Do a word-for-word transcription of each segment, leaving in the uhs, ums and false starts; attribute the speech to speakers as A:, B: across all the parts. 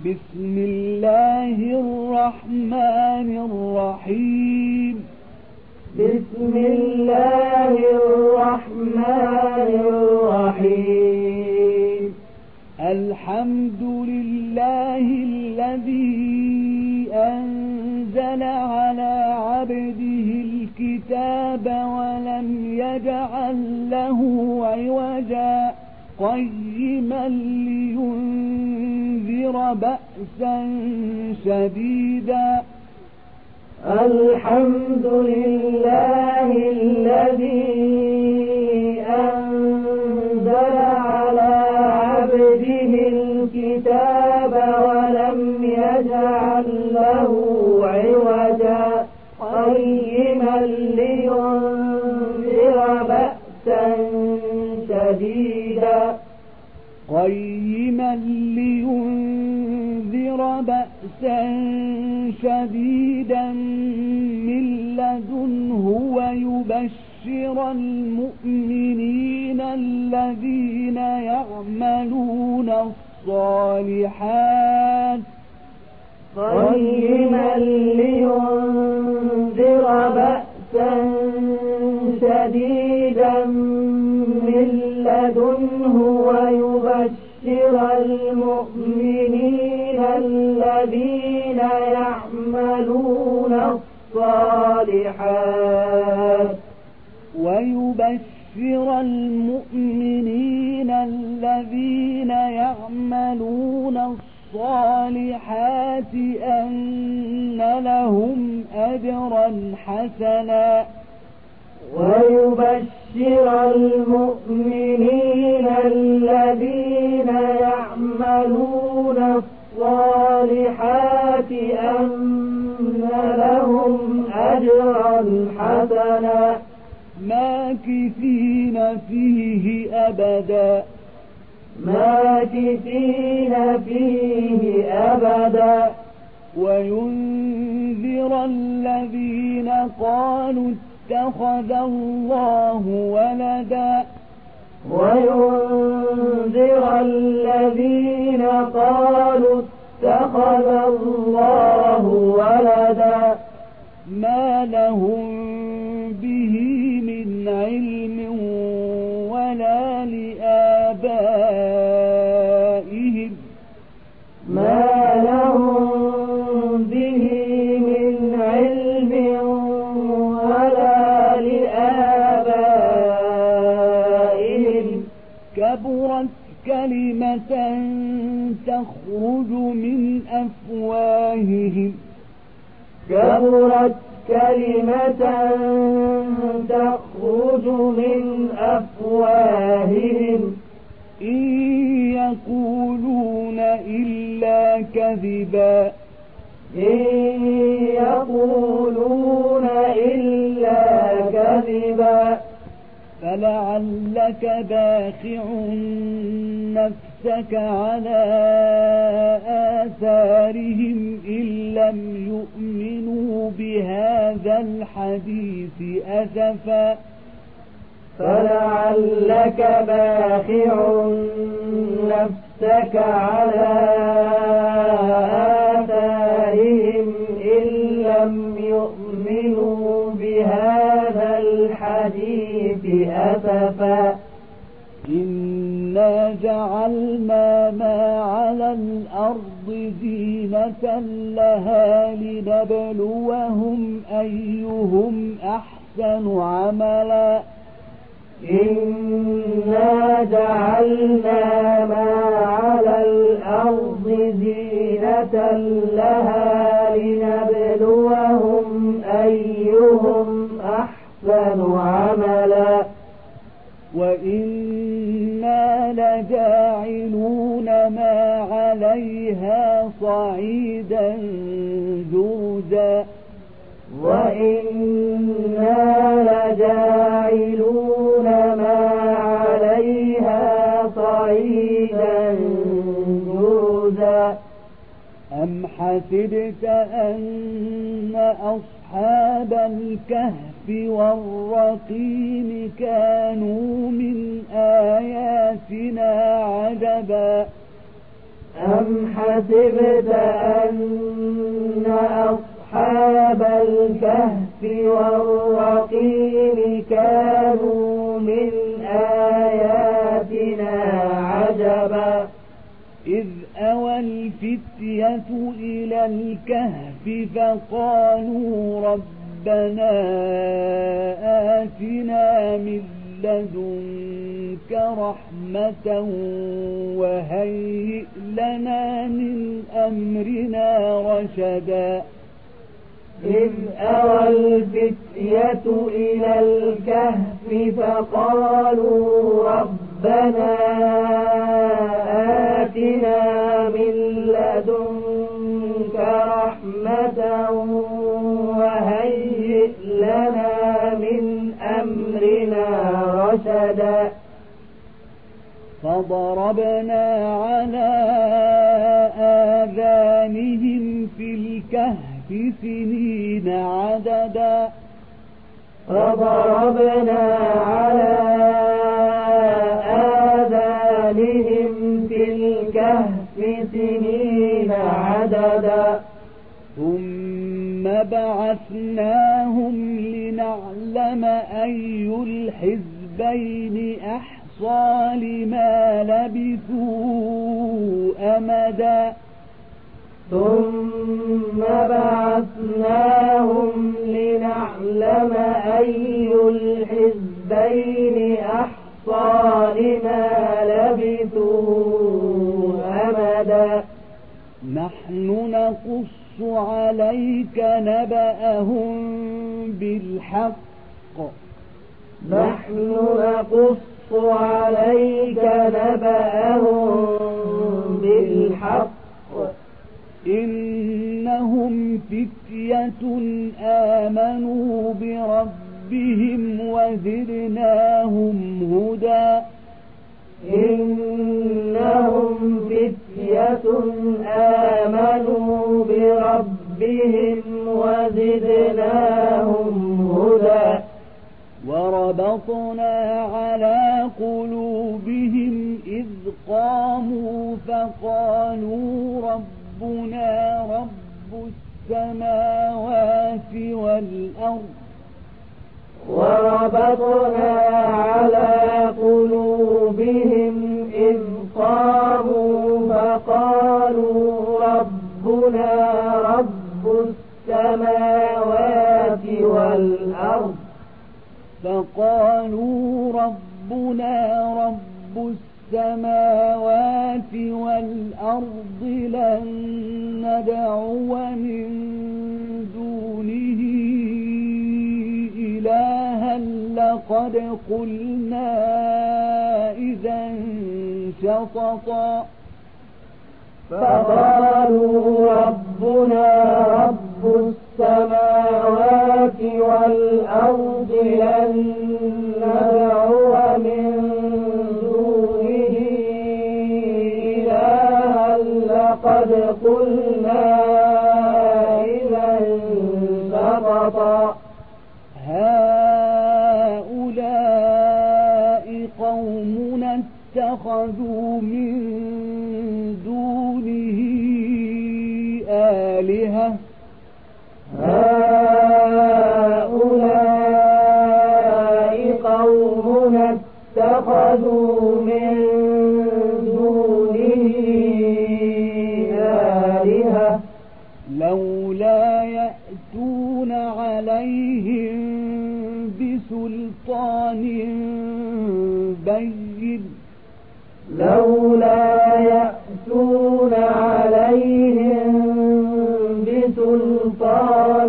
A: بسم الله الرحمن الرحيم
B: بسم الله الرحمن الرحيم
A: الحمد لله الذي أنزل على عبده الكتاب ولم يجعل له عوجا قيما لينذر بأسا شديدا
B: الحمد لله الذي أنزل على عبده الكتاب ولم يجعل له عوجا قيما لينذر بأسا شديدا
A: قيما لينذر بأسا شديدا من لدنه ويبشر المؤمنين الذين يعملون الصالحات
B: قيما لينذر بأسا شديدا من لدنه ويبشر المؤمنين الذين يعملون الصالحات
A: ويبشر المؤمنين الذين يعملون الصالحات أن لهم أجرا حسنا
B: ويبشر المؤمنين الذين يعملون الصالحات أن لهم أجرا حسنا
A: ماكثين فيه أبدا
B: ماكثين فيه أبدا
A: وينذر الذين قالوا اتخذ الله ولدا
B: وينذر الذين قالوا اتخذ الله ولدا
A: ما لهم به من علم ولا لآبائهم
B: ما لهم به من علم ولا لآبائهم
A: كبرت كلمة تخرج من أفواههم
B: كبرت كلمة تخرج من أفواههم
A: إن يقولون إلا كذبا
B: إن يقولون إلا كذبا
A: فلعلك باخع نفسك على آثارهم إن لم يؤمنوا بهذا الحديث أسفا
B: فلعلك باخع نفسك على آثارهم إن لم يؤمنوا بهذا الحديث أسفا
A: إنا جعلنا ما على الأرض زينة لها لنبلوهم أيهم أحسن عملا
B: إنا جعلنا ما على الأرض زينة لها لنبلوهم أيهم أحسن عملا
A: وإنا لجاعلون ما عليها صعيدا جرزا
B: وإنا لجاعلون ما عليها صعيدا جرزا
A: أم حسبت أن أصحاب الكهف والرقيم كانوا من آياتنا عجبا
B: أم حسبت أن أصحاب الكهف والرقيم كانوا من آياتنا عجبا
A: إذ أوى الفتية إلى الكهف فقالوا ربنا آتنا من لدنك رحمة وهيئ لنا من أمرنا رشدا
B: إذ أوى الفتية إلى الكهف فقالوا ربنا آتنا من لدنك رحمة وهيئ لنا من أمرنا رشدا
A: فضربنا على آذانهم في الكهف سنين عددا
B: فضربنا على آذانهم في الكهف سنين عددا
A: ثم بعثناهم لنعلم أي الحزبين أحصى لما لبثوا أمدا
B: ثم بعثناهم لنعلم أي الحزبين أحصى لما لبثوا أمدا
A: نحن نقص عليك نبأهم بالحق
B: نحن نقص عليك نبأهم بالحق
A: إنهم فتية آمنوا بربهم وزدناهم هدى
B: إنهم فتية آمنوا بربهم وزدناهم هدى
A: وربطنا على قلوبهم إذ قاموا فقالوا ربنا رب السماوات والأرض
B: وربطنا على قلوبهم إذ قاموا فقالوا ربنا رب السماوات والأرض
A: فقالوا ربنا رب السماوات والأرض لن ندعو من دونه إلها لقد قلنا إذا شططا
B: فقالوا ربنا رب السماوات والأرض لن ندعو من دونه إلها لقد قلنا إذا شططا
A: هؤلاء قومنا اتخذوا من دونه آلهة
B: هؤلاء قومنا اتخذوا من دونه آلهة
A: لولا يأتون عليهم بسلطان بين
B: لولا يأتون عليهم بسلطان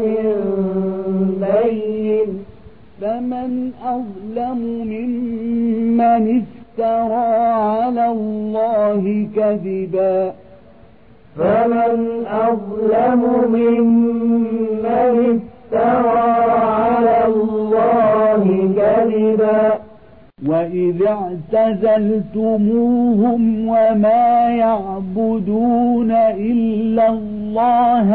B: بين
A: فمن أظلم ممن افترى على الله كذبا
B: فمن أظلم ممن افترى على الله كذبا
A: وإذ اعتزلتموهم وما يعبدون إلا الله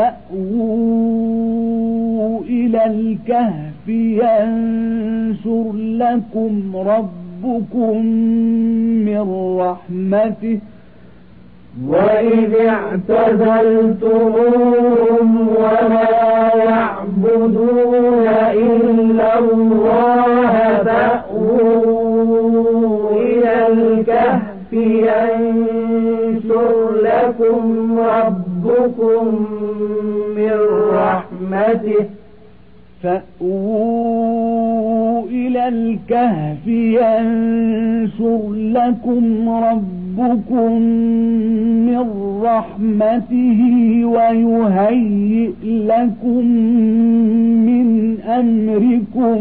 A: فأووا إلى الكهف ينشر لكم ربكم من رحمته
B: وإذ اعتزلتموهم وما يعبدون إلا الله فأووا إلى الكهف ينشر لكم ربكم من رحمته
A: فأووا إلى الكهف ينشر لكم ربكم من رحمته ويهيئ لكم من أمركم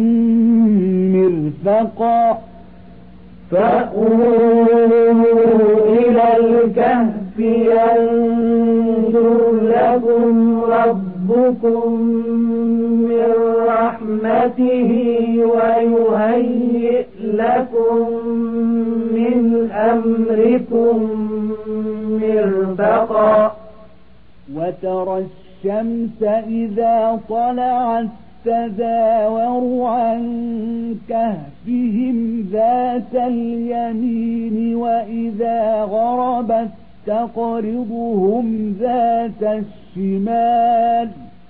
A: مرفقا
B: فأووا إلى الكهف ينشر لكم ربكم من رحمته ويهيئ لكم من أمركم مرفقا
A: وترى الشمس إذا طلعت تزاور عن كهفهم ذات اليمين وإذا غربت تقرضهم ذات الشمال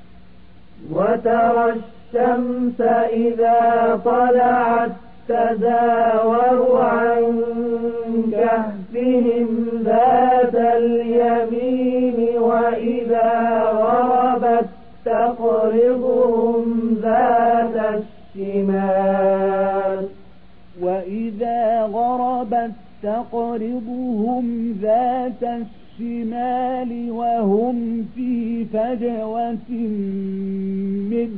B: وترى الشمس إذا طلعت تزاور عن كهفهم ذات اليمين وإذا غربت تقرضهم ذات الشمال
A: وإذا غربت تقرضهم ذات الشمال وهم في فجوة منه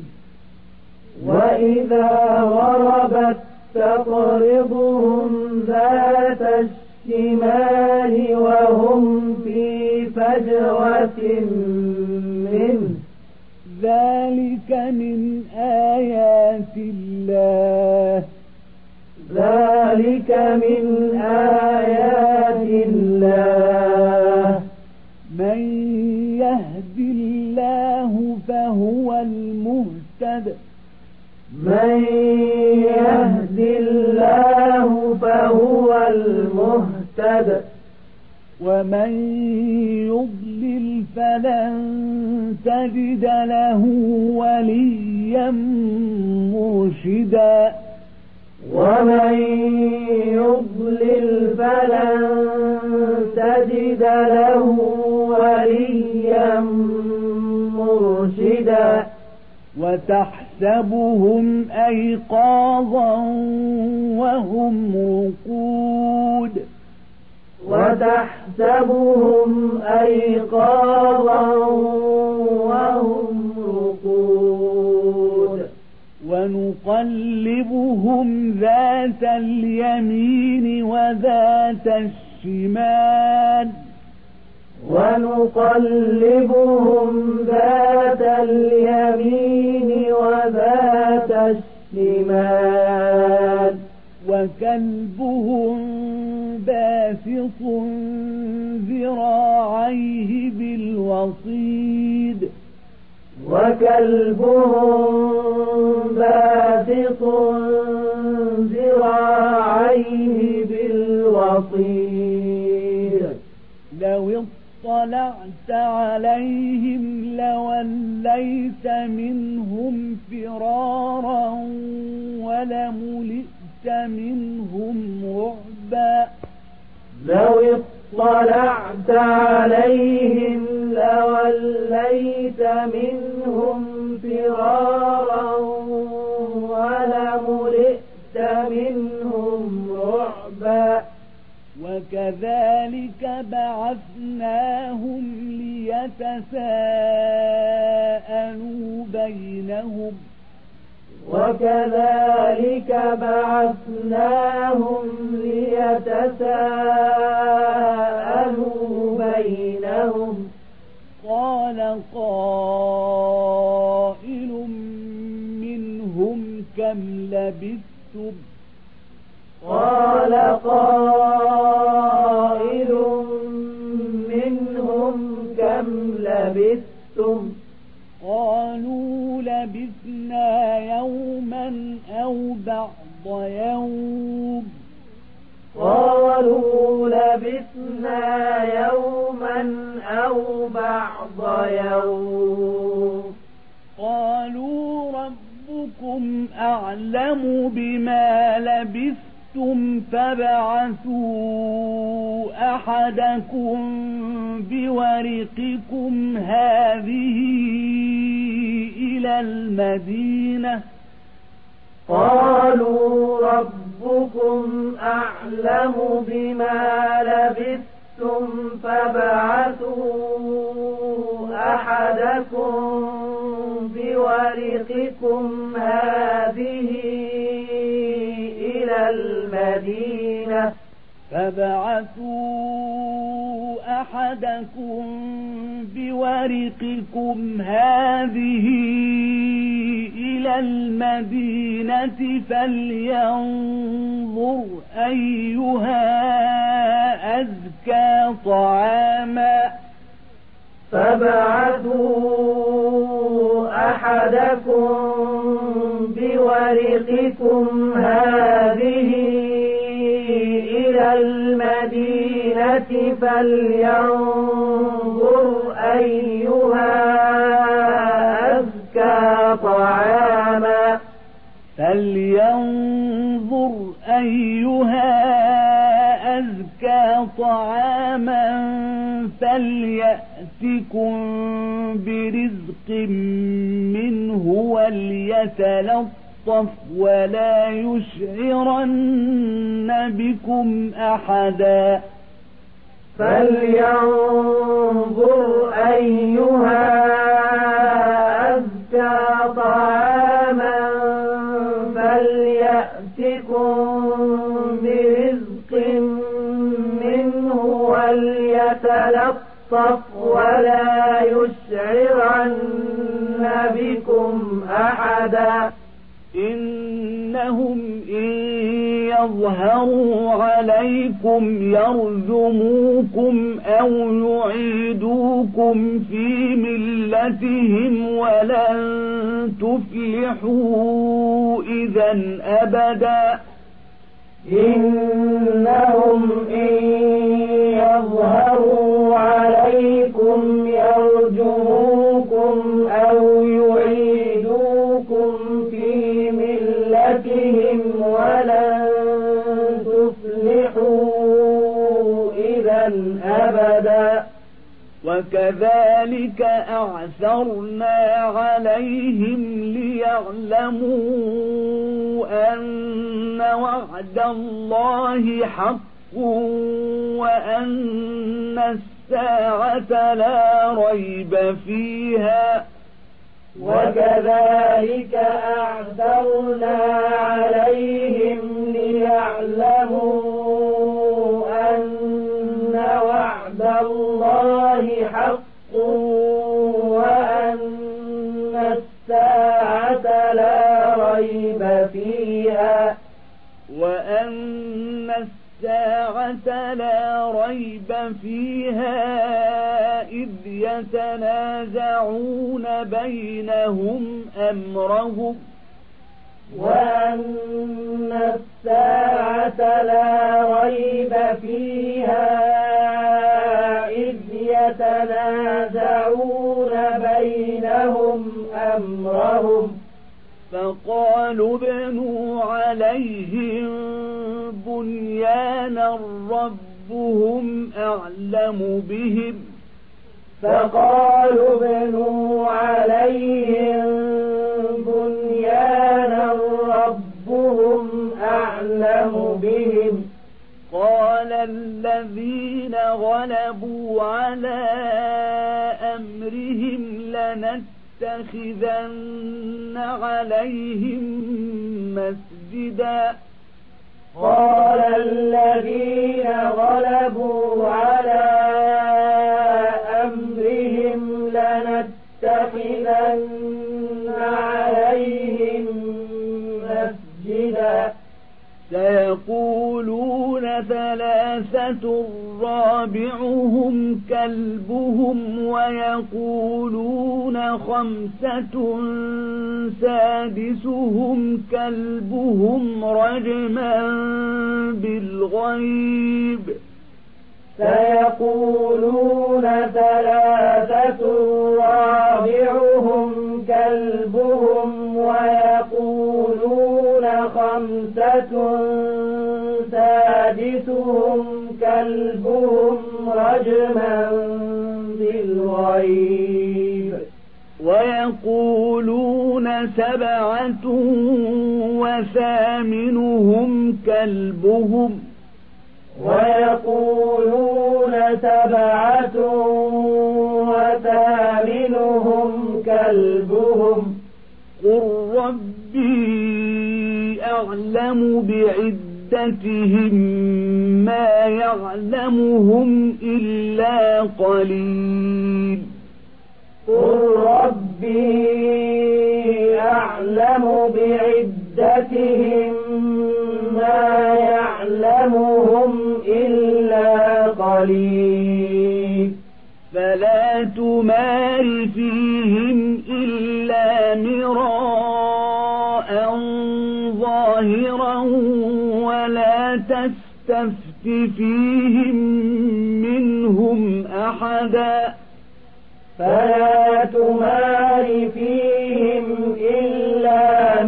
B: وإذا غربت تقرضهم ذات الشمال وهم في فجوة منه
A: ذلك من آيات الله
B: ذلك من آيات الله
A: من يهد الله فهو المهتد
B: من يهد الله فهو المهتد
A: ومن يضلل فلن تجد له وليا مرشدا
B: ومن يضلل فلن تجد له وليا مرشدا
A: وتحسبهم أيقاظا وهم رقود
B: وتحسبهم أيقاظا وهم رقود
A: ونقلبهم ذات اليمين وذات الشمال
B: ونقلبهم ذات اليمين وذات الشمال
A: وكلبهم باسط ذراعيه بالوصيد
B: وكلبهم باسط ذراعيه بالوصيد
A: لو اطلعت عليهم لوليت منهم فرارا ولملئت منهم رعبا
B: لو اطلعت عليهم لوليت منهم فرارا ولملئت منهم رعبا
A: وكذلك بعثناهم ليتساءلوا بينهم
B: وكذلك بعثناهم ليتساءلوا بينهم
A: قال قائل منهم كم لبثتم
B: قال قائل منهم كم لبثتم
A: قالوا لبثنا يوما أو بعض يوم
B: قالوا لبثنا يوما أو بعض يوم
A: قالوا ربكم أعلم بما لبثتم فابعثوا أحدكم بورقكم هذه إلى المدينة
B: قالوا ربكم أعلم بما لبثتم فابعثوا أحدكم بورقكم هذه إلى المدينة
A: فابعثوا أحدكم بورقكم هذه إلى المدينة فلينظر أيها أزكى طعاما
B: فابعثوا أحدكم بورقكم هذه إلى المدينة فلينظر أيها أزكى طعاما
A: فلينظر أيها أزكى طعاما فليأتكم برزق منه وليتلطف ولا يشعرن بكم أحدا
B: فلينظر أيها أزكى طعاما فليأتكم برزق منه وليتلطف ولا يشعرن بكم أحدا
A: إنهم إن يظهروا عليكم يرجموكم أو يعيدوكم في ملتهم ولن تفلحوا إذا أبدا
B: إنهم إن يظهروا عليكم يرجموكم أو يعيدوكم في ملتهم ولن تفلحوا إذا أبدا
A: وكذلك أعثرنا عليهم ليعلموا أن وعد الله حق وأن الساعة لا ريب فيها
B: وكذلك أعثرنا عليهم ليعلموا أن وعد الله حق وأن الساعة لا ريب فيها
A: وأن الساعة لا ريب فيها إذ يتنازعون بينهم أمرهم
B: وأن الساعة لا ريب فيها إذ يتنازعون بينهم أمرهم
A: فقالوا ابنوا عليهم بنيانا ربهم أعلم بهم
B: فقالوا ابنوا عليهم بنيانا ربهم أعلم بهم
A: قال الذين غلبوا على أمرهم لنتخذن عليهم مسجدا
B: قال الذين غلبوا على أمرهم لنتخذن عليهم مسجدا
A: سيقولون ثلاثة رابعهم كلبهم ويقولون خمسة سادسهم كلبهم رجما بالغيب
B: سيقولون ثلاثة رابعهم كلبهم ويقولون خمسة سادسهم كلبهم رجما بالغيب
A: ويقولون سبعة وثامنهم كلبهم
B: ويقولون سبعة وثامنهم كلبهم
A: قل ربي أعلم بعدتهم ما يعلمهم إلا قليل
B: قل ربي أعلم بعدتهم ما يعلمهم إلا قليل
A: فلا تمار فيهم إلا مراء ظاهرا ولا تستفت فيهم منهم أحدا
B: فلا تمار فيهم إلا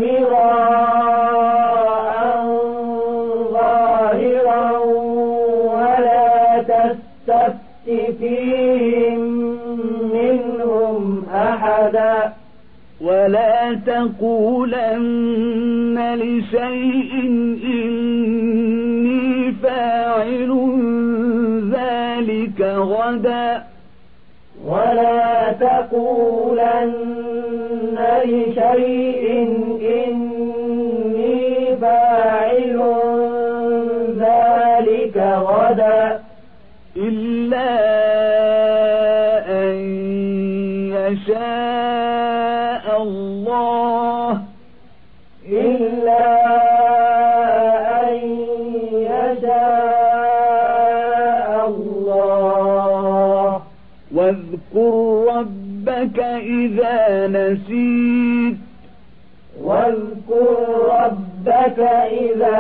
B: مراء ظاهرا ولا تستفت فيهم منهم أحدا
A: ولا تقولن لشيء إني فاعل ذلك غدا
B: ولا تقولن لشيء إني فاعل ذلك غدا
A: إلا أن يشاء الله
B: إلا أن يشاء الله
A: واذكر ربك إذا نسيت
B: واذكر ربك إذا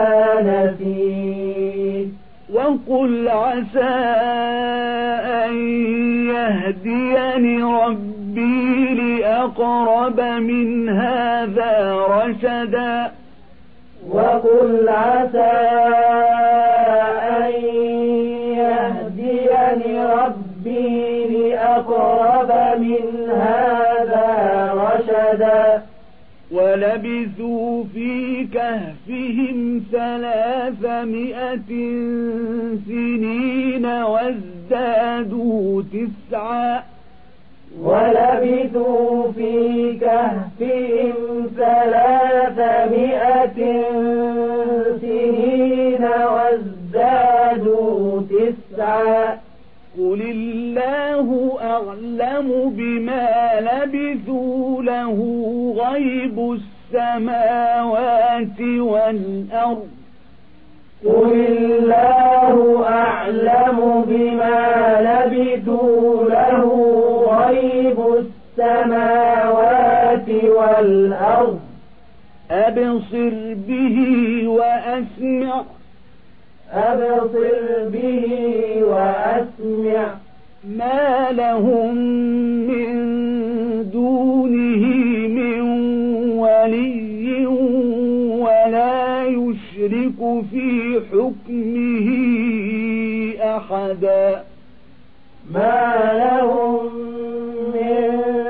B: نسيت
A: وقل عسى أن يهديني ربي لأقرب من هذا رشدا
B: وقل عسى أن يهديني ربي لأقرب من هذا رشدا
A: ولبثوا في كهفهم ثلاثمائة سنين وازدادوا تسعا
B: ولبثوا في كهفهم ثلاثمائة سنين وازدادوا تسعا
A: قل الله أعلم بما لبثوا له غيب السماوات والأرض
B: قل الله أعلم بما لبثوا له غيب السماوات والأرض
A: أبصر به وأسمع
B: أبصر به وأسمع
A: ما لهم من دونه من ولي ولا يشرك في حكمه أحدا
B: ما لهم من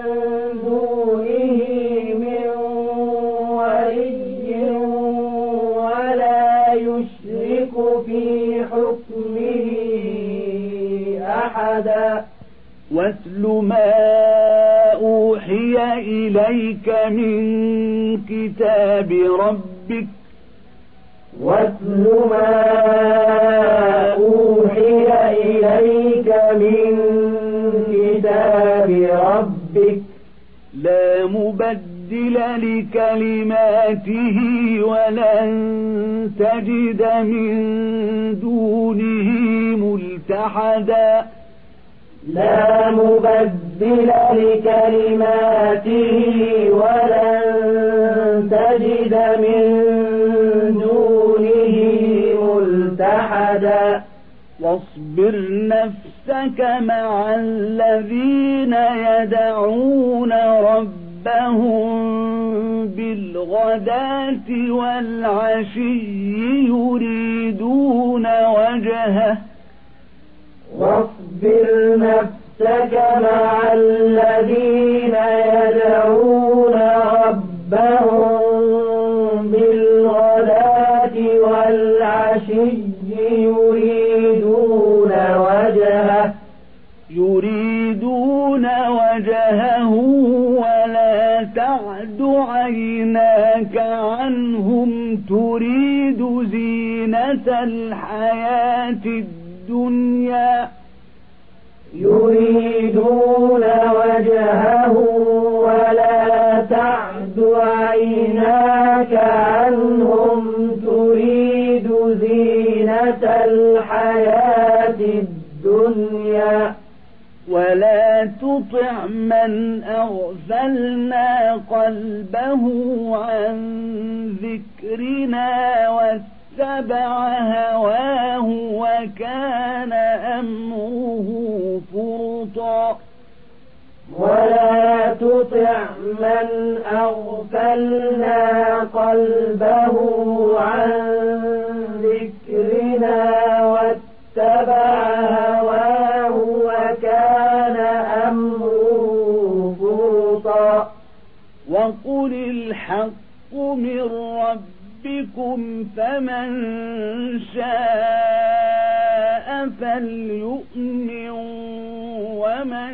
B: دونه من ولي ولا يشرك في حكمه أحدا
A: واتل ما أوحي إليك من كتاب ربك
B: واتل ما أوحي إليك من كتاب ربك
A: لا مبدل لكلماته ولن تجد من دونه ملتحدا ملتحدا
B: لا مبدل لكلماته ولن تجد من دونه ملتحدا
A: واصبر نفسك مع الذين يدعون ربهم بالغداة والعشي يريدون وجهه
B: واصبر نفسك مع الذين يدعون ربهم بالغداة والعشي يريدون وجهه
A: يريدون وجهه ولا تعد عيناك عنهم تريد زينة الحياة الدنيا
B: يريدون وجهه ولا تعد عيناك عنهم تريد زينة الحياة الدنيا
A: ولا تطع من أغفلنا قلبه عن ذكرنا واتبع هواه وكان أمره فرطا
B: ولا تطع من أغفلنا قلبه عن ذكرنا واتبع هواه وكان أمره فرطا
A: وقل الحق من ربكم فمن شاء فليؤمن ومن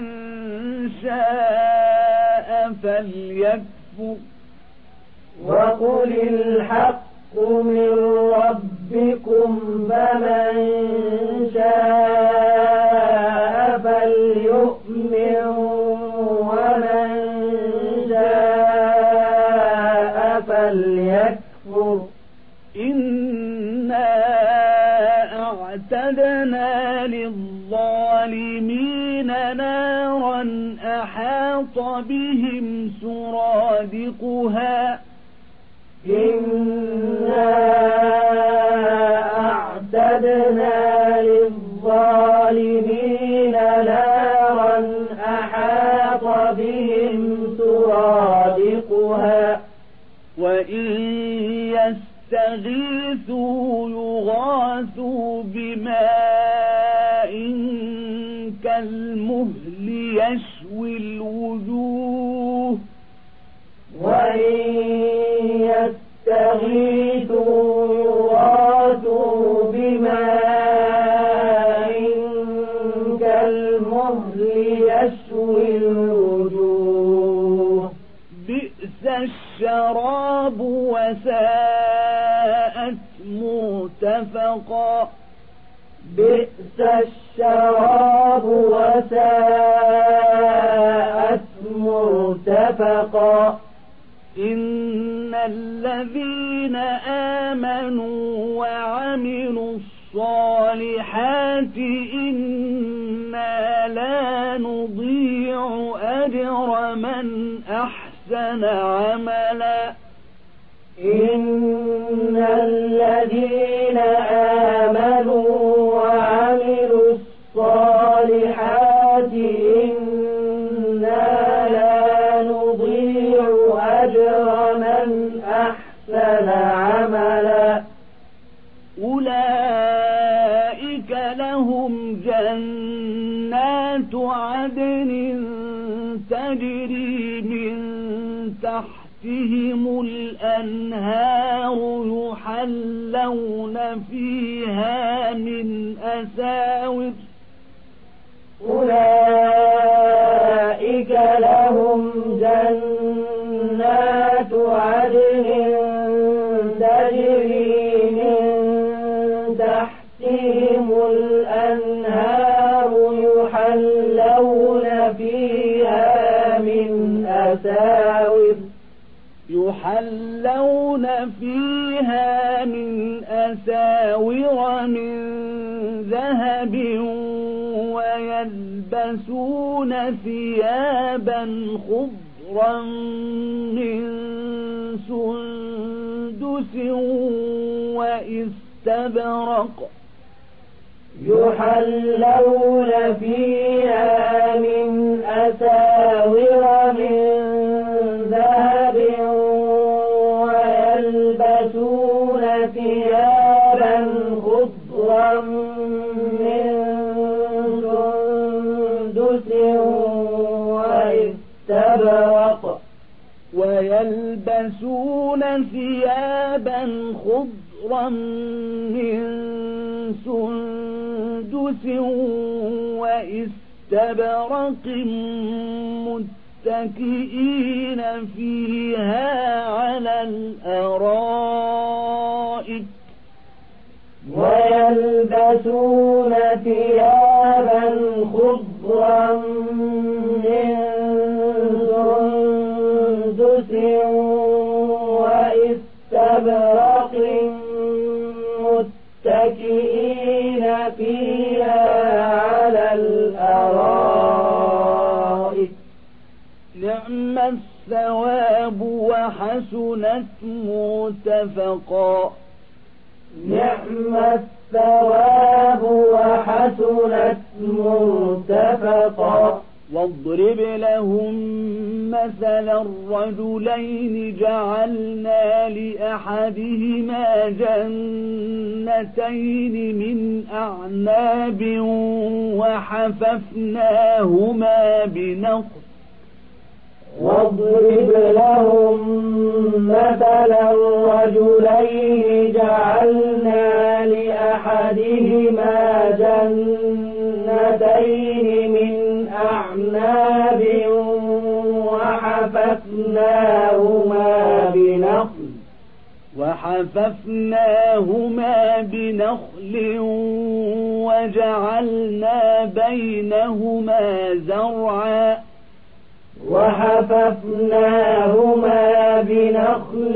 A: شاء فليكفر
B: وقل الحق من ربكم فمن شاء فليؤمن ومن شاء فليكفر
A: إنا أعتدنا للظالمين نارا أحاط بهم سرادقها
B: إنا أعتدنا للظالمين نارا أحاط بهم سرادقها
A: وإن يستغيثوا يغاثوا بماء كالمهل يشوي الوجوه
B: وإن يستغيثوا يغاثوا بماء كالمهل يشوي الوجوه
A: بئس الشراب وساءت مرتفقا
B: بئس الشراب وساءت مرتفقا
A: إن الذين آمنوا وعملوا الصالحات إنا لا نضيع أجر من أحسن عملا
B: إن الذين آمنوا وعملوا الصالحات إنا لا نضيع أجر من أحسن عملا
A: أولئك لهم جنات عدن تجري من تحتهم الأنهار يحلون فيها من أساور
B: أولئك لهم جنات عدن تجري من تحتهم الأنهار يحلون فيها من أساور
A: يحلون فيها من أساور من ذهب ويلبسون ثيابا خضرا من سندس واستبرق
B: يحلون فيها من أساور من ذهب ويلبسون ثيابا خضرا من سندس واستبرق
A: ويلبسون ثيابا خضرا من سندس واستبرق متكئين فيها على الأرائك
B: ويلبسون ثيابا خضرا من سندس واستبرق متكئين فيها على الأرائك
A: نعم الثواب وحسنت مرتفقا
B: نعم الثواب وحسنت مرتفقا
A: واضرب لهم مثل الرجلين جعلنا لأحدهما جنتين من أعناب وحففناهما بنخل
B: واضرب لهم مثل الرجلين جعلنا لأحدهما جنتين من أعناب وحففناهما بنخل
A: وحففناهما بنخل وجعلنا بينهما زرعا
B: وحففناهما بنخل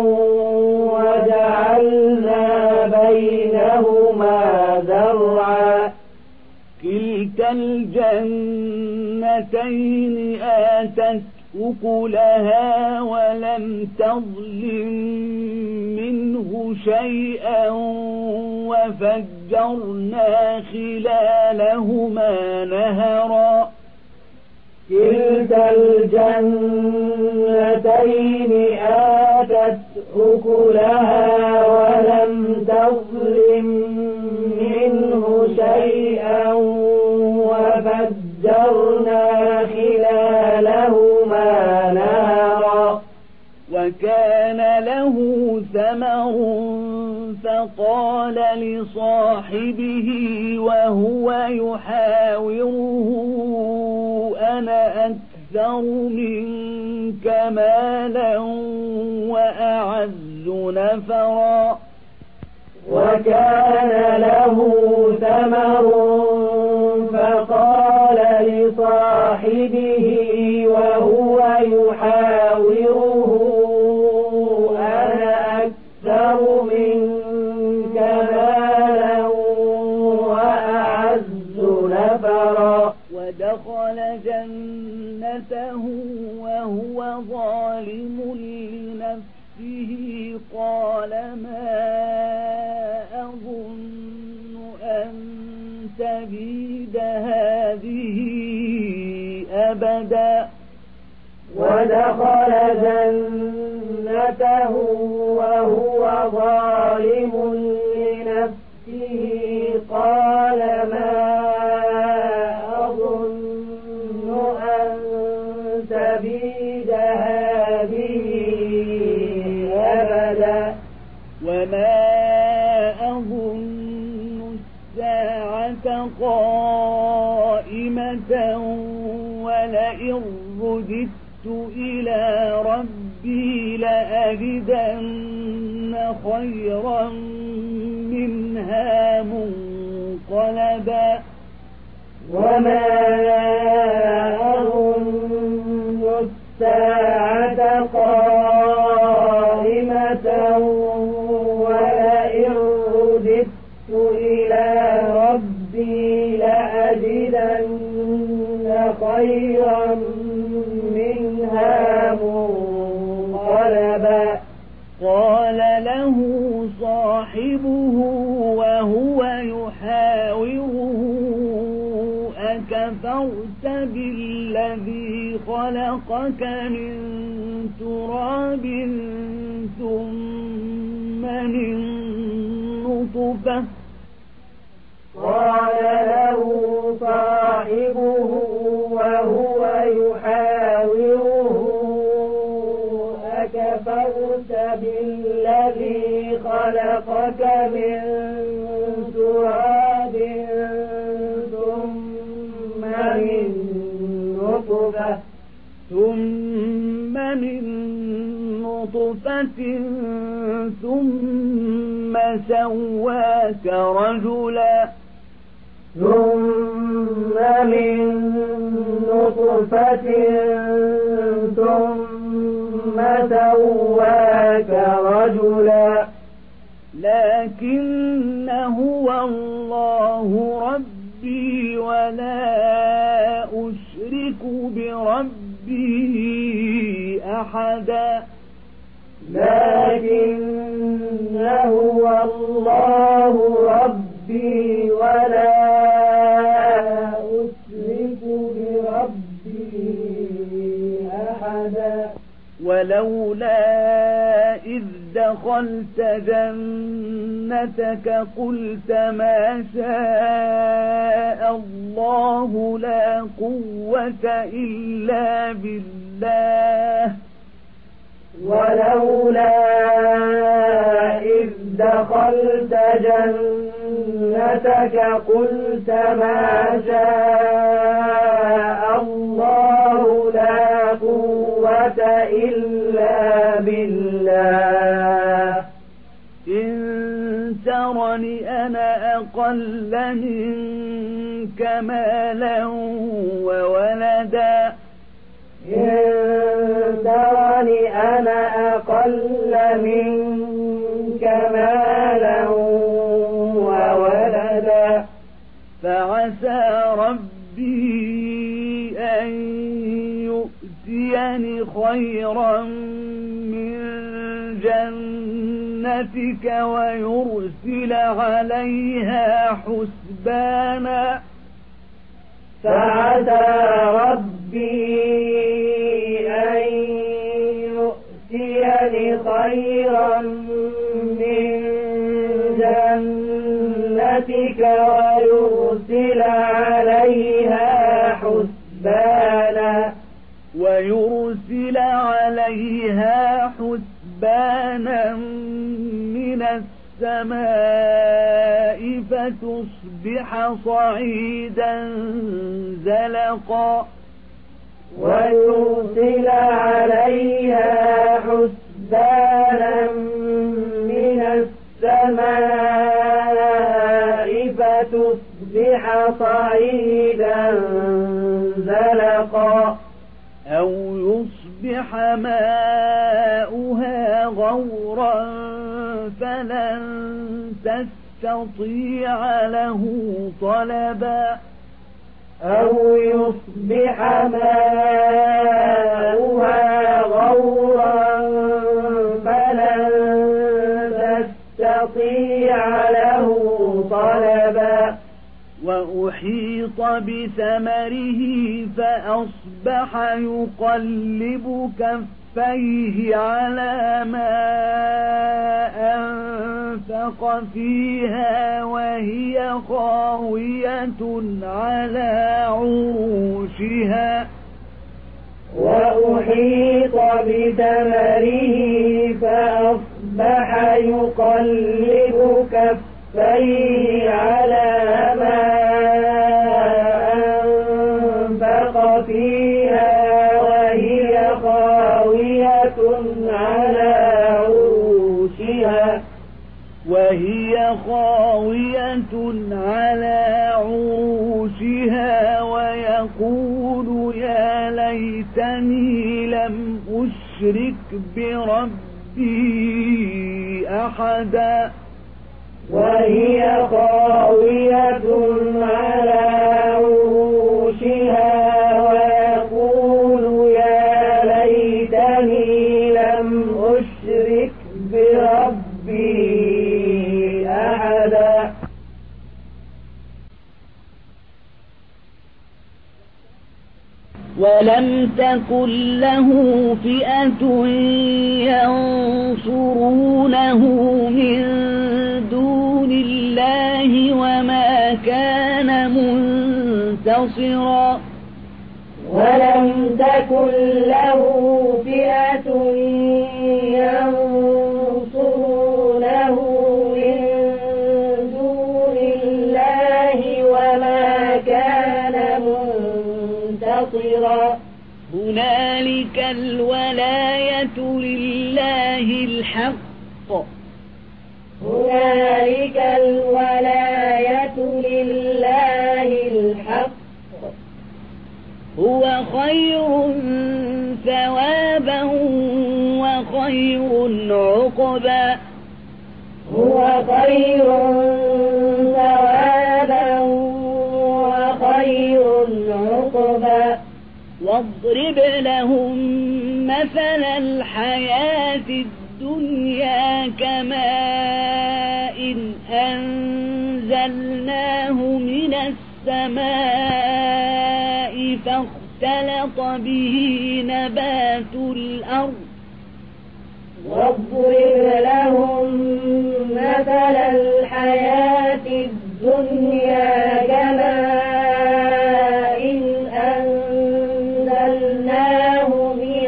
B: وجعلنا بينهما زرعا
A: كلتا الجنتين آتت أكلها ولم تظلم منه شيئا وفجرنا خلالهما نهرا
B: كلتا الجنتين آتت أكلها ولم تظلم منه شيئا وفجرنا خلالهما نهرا
A: وكان له ثمر فقال لصاحبه وهو يحاوره أنا أكثر منك مالا وأعز نفرا
B: وكان له ثمر فقال لصاحبه وهو يحاوره أنا أكثر منك مالا وأعز نفرا
A: ودخل جنته وهو ظالم لنفسه قال ما أظن أن تبيد هذه أبدا
B: ودخل جنته وهو ظالم لنفسه قال ما أظن أن تبيد هذه أبدا
A: وما أظن الساعة قائمة ولئن رددت إلى ربي لأجدن خيرا منها منقلبا
B: وما أظن الساعة قائمة ولئن رددت إلى ربي لأجدن
A: خلقك من تراب ثم من نطفة
B: قال له صاحبه وهو يحاوره أكفرت بالذي خلقك من تراب ثم من نطفة
A: ثم من نطفة ثم سواك رجلا
B: ثم من نطفة ثم سواك رجلا
A: لكن هو الله ربي ولا أشرك بربي أحدا
B: لكن هو الله ربي ولا أشرك بربي أحدا
A: ولولا إذ دخلت جنتك قلت ما شاء الله لا قوة إلا بالله
B: ولولا إذ دخلت جنتك قلت ما شاء الله لا قوة إلا بالله
A: إن ترني أنا أقل منك مالا وولدا
B: إن ترني أنا أقل منك مالا وولدا
A: فعسى ربي أن يؤتيني خيرا من جنتك ويرسل عليها حسبانا
B: فعسى ربي أن يؤتيني خيرا من جنتك ويرسل عليها حسبانا
A: ويرسل عليها حسبانا من السماء فتصبح صعيدا زلقا
B: ويرسل عليها حسبانا من السماء فتصبح صعيدا زلقا
A: أو يصبح ماؤها غورا فلن تستطيع له طلبا
B: أو يصبح ماؤها غورا فلن تستطيع له طلبا
A: وأحيط بثمره فأصبح يقلب كفيه على ما أنفق فيها وهي خاوية على عروشها
B: وأحيط بثمره فأصبح يقلب كفيه على ما أنفق فيها وهي خاوية على عروشها
A: وهي خاوية على عروشها ويقول يا ليتني لم أشرك بربي أحدا
B: وهي خاوية على عروشها ويقول يا ليتني لم أشرك بربي أحدا
A: ولم تكن له فئة ينصرونه من دون الله وما كان منتصرا
B: ولم تكن له فئة ينصرونه من دون الله وما كان منتصرا
A: هنالك الولاية لله الحق
B: هنالك الولاية لله الحق
A: هو خير ثوابا وخير عقبا
B: هو خير ثوابا وخير عقبا
A: واضرب لهم مثل الحياة الدنيا كماء أنزلناه من السماء فاختلط به نبات الأرض
B: واضرب لهم مثل الحياة الدنيا كماء أنزلناه من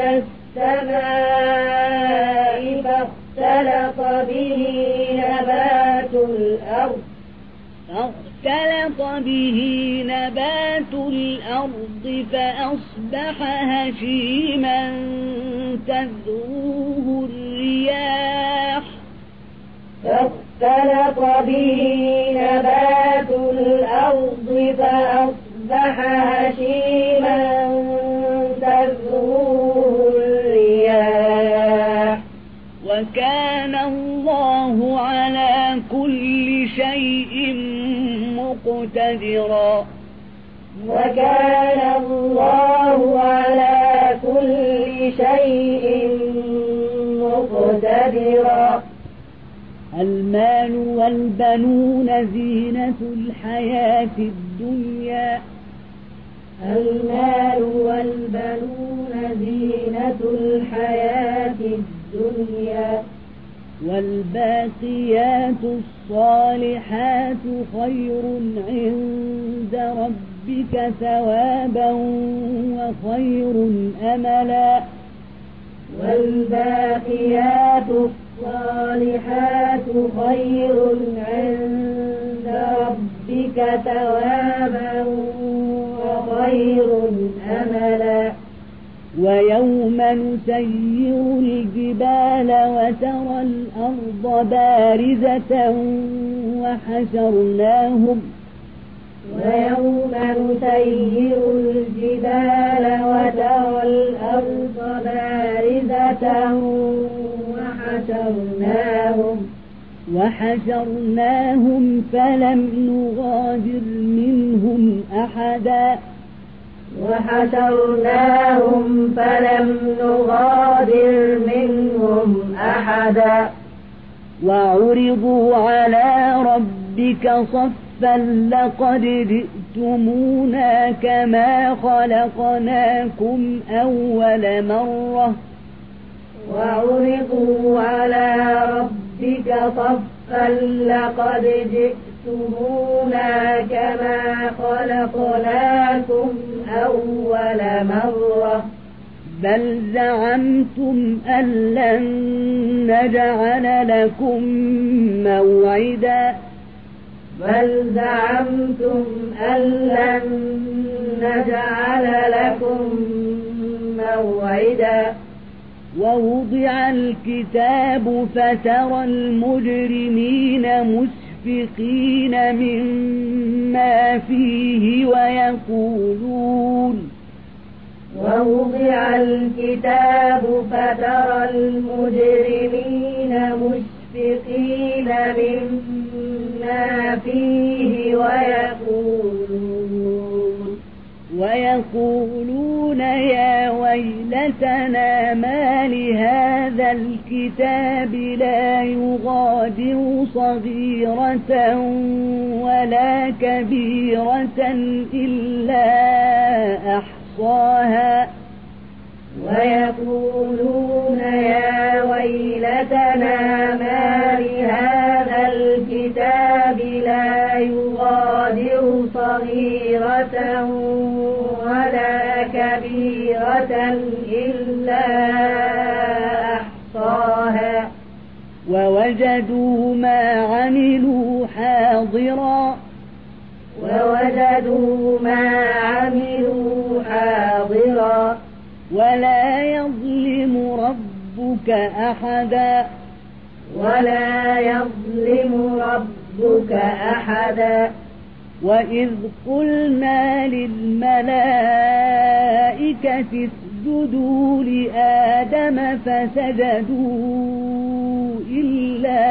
B: السماء فاختلط به نبات الأرض
A: فاختلط به نبات الأرض فأصبح هشيما تذروه الرياح
B: فاختلط به نبات الأرض فأصبح هشيما تذروه الرياح
A: وكان الله على كل شيء مقتدرا
B: وكان الله على كل شيء مقتدرا
A: المال والبنون زينة الحياة الدنيا
B: المال والبنون زينة الحياة الدنيا
A: والباقيات الصالحات خير عند ربك ثوابا وخير أملا
B: والباقيات الصالحات خير عند ربك ثوابا وخير أملا
A: ويوم نسير الجبال وترى الأرض بارزة وحشرناهم
B: ويوم نسير الجبال وترى الأرض بارزة وحشرناهم
A: وحشرناهم فلم نغادر منهم أحدا
B: وحشرناهم فلم نغادر منهم أحدا
A: وعرضوا على ربك صفا لقد جئتمونا كما خلقناكم أول مرة
B: وعرضوا على ربك صفا لقد جئتمونا كما خلقناكم أول مرة
A: بل زعمتم أن لن نجعل لكم موعدا
B: بل زعمتم أن لن نجعل لكم موعدا
A: ووضع الكتاب فترى المجرمين مشفقين مما فيه ويقولون
B: ووضع الكتاب فترى المجرمين مشفقين مما فيه ويقولون
A: ويقولون يا ويلتنا ما لهذا الكتاب لا يغادر صغيرة ولا كبيرة إلا أحصاها
B: ويقولون يا ويلتنا ما لهذا الكتاب لا يغادر صغيرة ولا كبيرة إلا أحصاها
A: ووجدوا ما عملوا حاضرا
B: ووجدوا ما عملوا حاضرا
A: ولا يظلم ربك أحدا
B: ولا يظلم ربك أحدا
A: وإذ قلنا للملائكة اسجدوا لآدم فسجدوا إلا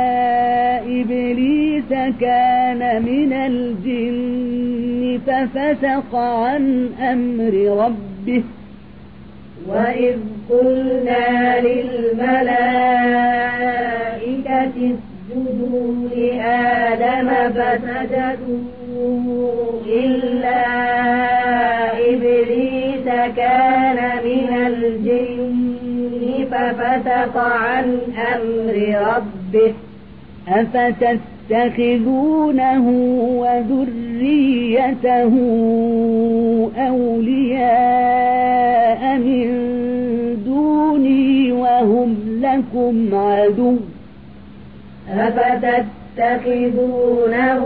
A: إبليس كان من الجن ففسق عن أمر ربه
B: وإذ قلنا للملائكة اسجدوا لآدم فسجدوا إلا إبليس كان من الجن ففسق عن أمر ربه
A: أفتتخذونه وذريته أولياء من دوني وهم لكم عدو
B: أفتتخذونه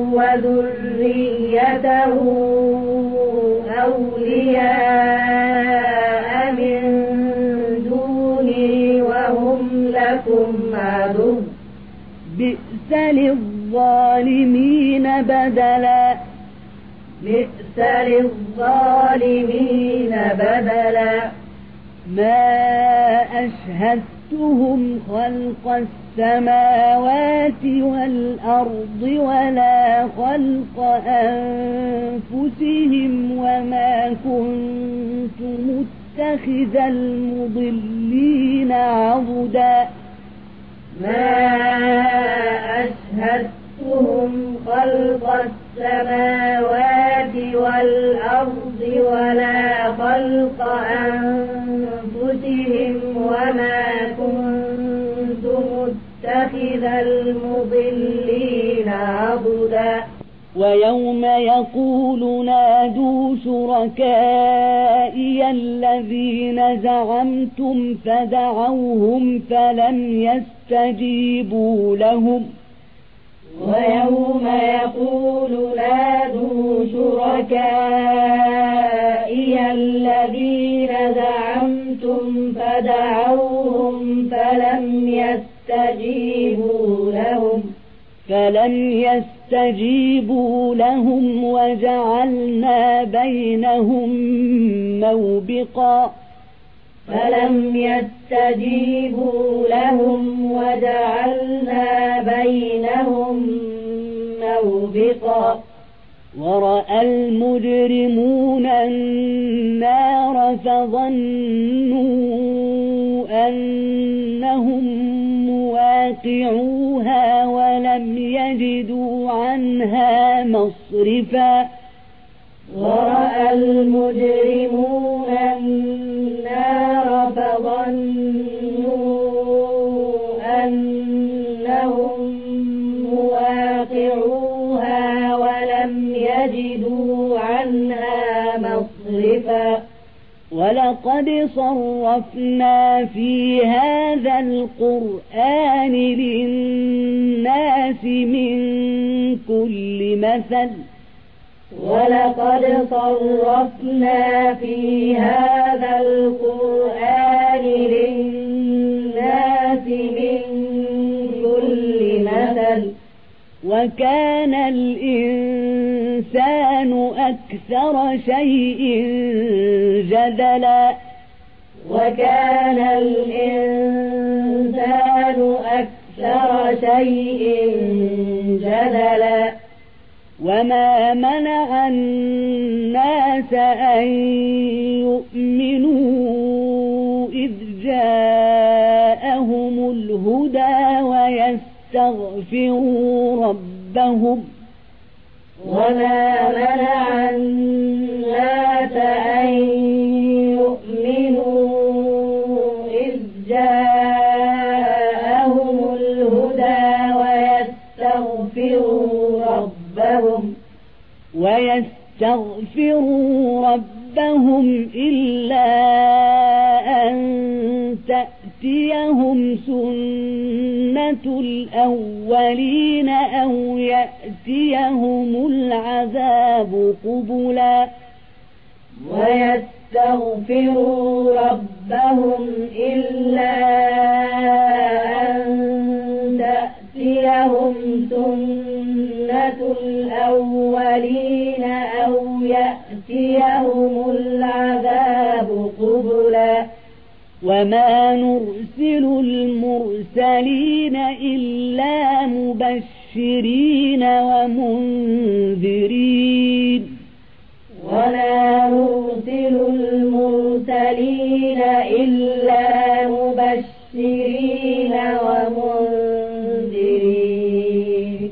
B: وذريته أولياء من دوني وهم لكم عدو
A: بئس للظالمين بدلا
B: بئس للظالمين بدلا
A: ما أشهدتهم خلق السماوات والأرض ولا خلق أنفسهم وما كنت متخذ المضلين عضدا
B: ما أشهدتهم خلق السماوات والأرض ولا خلق أنفسهم وما كنت متخذ المضلين عضدا
A: ويوم يقول نادوا شركائي الذين زعمتم فدعوهم فلم يستجيبوا لهم
B: ويوم يقول نادوا شركائي الذين زعمتم فدعوهم فلم يستجيبوا لهم
A: فلم يستجيبوا لهم وجعلنا بينهم موبقا
B: فلم يستجيبوا لهم وجعلنا بينهم موبقا
A: ورأى المجرمون النار فظنوا أنهم مواقعوها ولم يجدوا عنها مصرفا
B: ورأى المجرمون النار فظنوا أنهم مواقعوها ولم يجدوا عنها مصرفا
A: ولقد صرفنا في هذا القرآن للناس من كل مثل
B: ولقد صرفنا في هذا القرآن للناس من كل مثل
A: وكان الإنسان أكثر شيء جدلا
B: وكان الإنسان أكثر شيء جدلا
A: وما منع الناس أن يؤمنوا إذ جاءهم الهدى ويستغفروا ربهم
B: وما منع الناس أن يؤمنوا
A: سنة الأولين أو يأتيهم العذاب قبلا
B: ويستغفروا ربهم إلا أن تأتيهم سنة الأولين أو يأتيهم العذاب قبلا
A: وما نرسل المرسلين إلا مبشرين ومنذرين
B: ولا نرسل المرسلين إلا مبشرين ومنذرين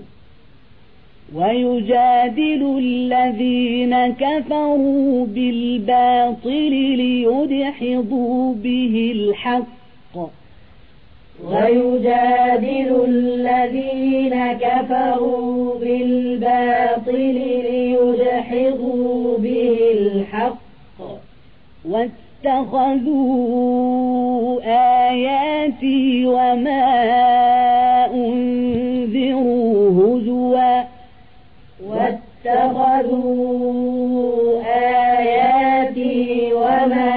A: ويجادل الذين كفروا بالباطل ليدحضوا به الحق
B: ويجادل الذين كفروا بالباطل ليدحضوا به الحق
A: واتخذوا آياتي وما أنذروا هزوا
B: واتخذوا آياتي وما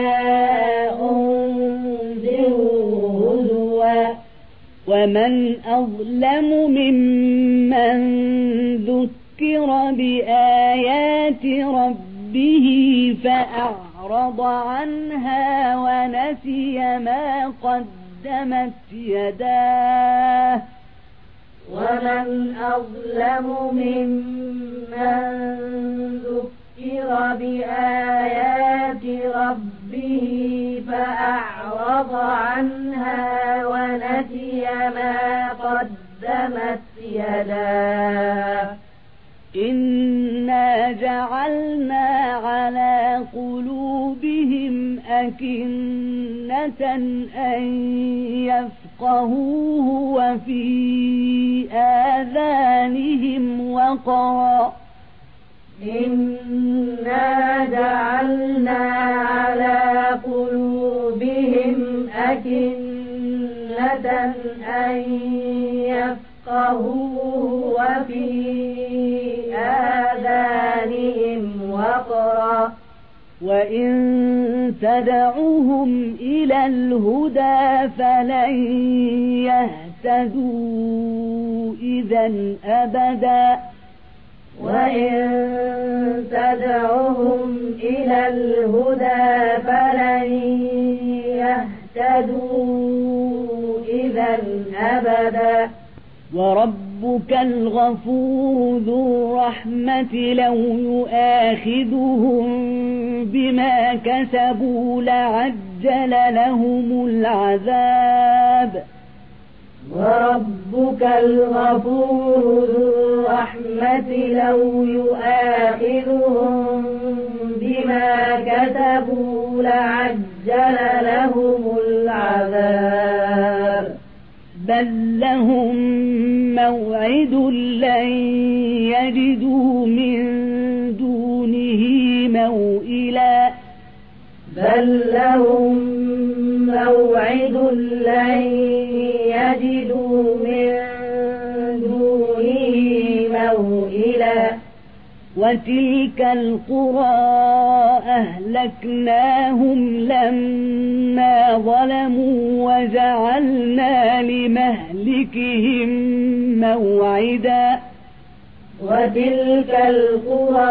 B: أنذروا هزوا
A: ومن أظلم ممن ذكر بآيات ربه فأعرض عنها ونسي ما قدمت يداه
B: ومن أظلم ممن ذكر بآيات ربه فأعرض عنها ونسي ما قدمت يداه
A: إنا جعلنا على قلوبهم أكنة أن يفقهوه وفي آذانهم وقرا
B: إنا جعلنا على قلوبهم أكنة أن يفقهوه وفي آذانهم وقرا
A: وإن تدعوهم إلى الهدى فلن يهتدوا إذا أبدا
B: وإن تدعوهم إلى الهدى فلن يهتدوا إذا أبدا
A: وربك الغفور ذو الرحمة لو يؤاخذهم بما كسبوا لعجل لهم العذاب
B: وربك الغفور ذو الرحمة لو يؤاخذهم بما كسبوا لعجل لهم العذاب
A: بل لهم موعد لن يجدوا من دونه موئلا
B: بل لهم موعد لن يجدوا من دونه موئلا
A: وتلك القرى أهلكناهم لما ظلموا وجعلنا لمهلكهم موعدا
B: وتلك القرى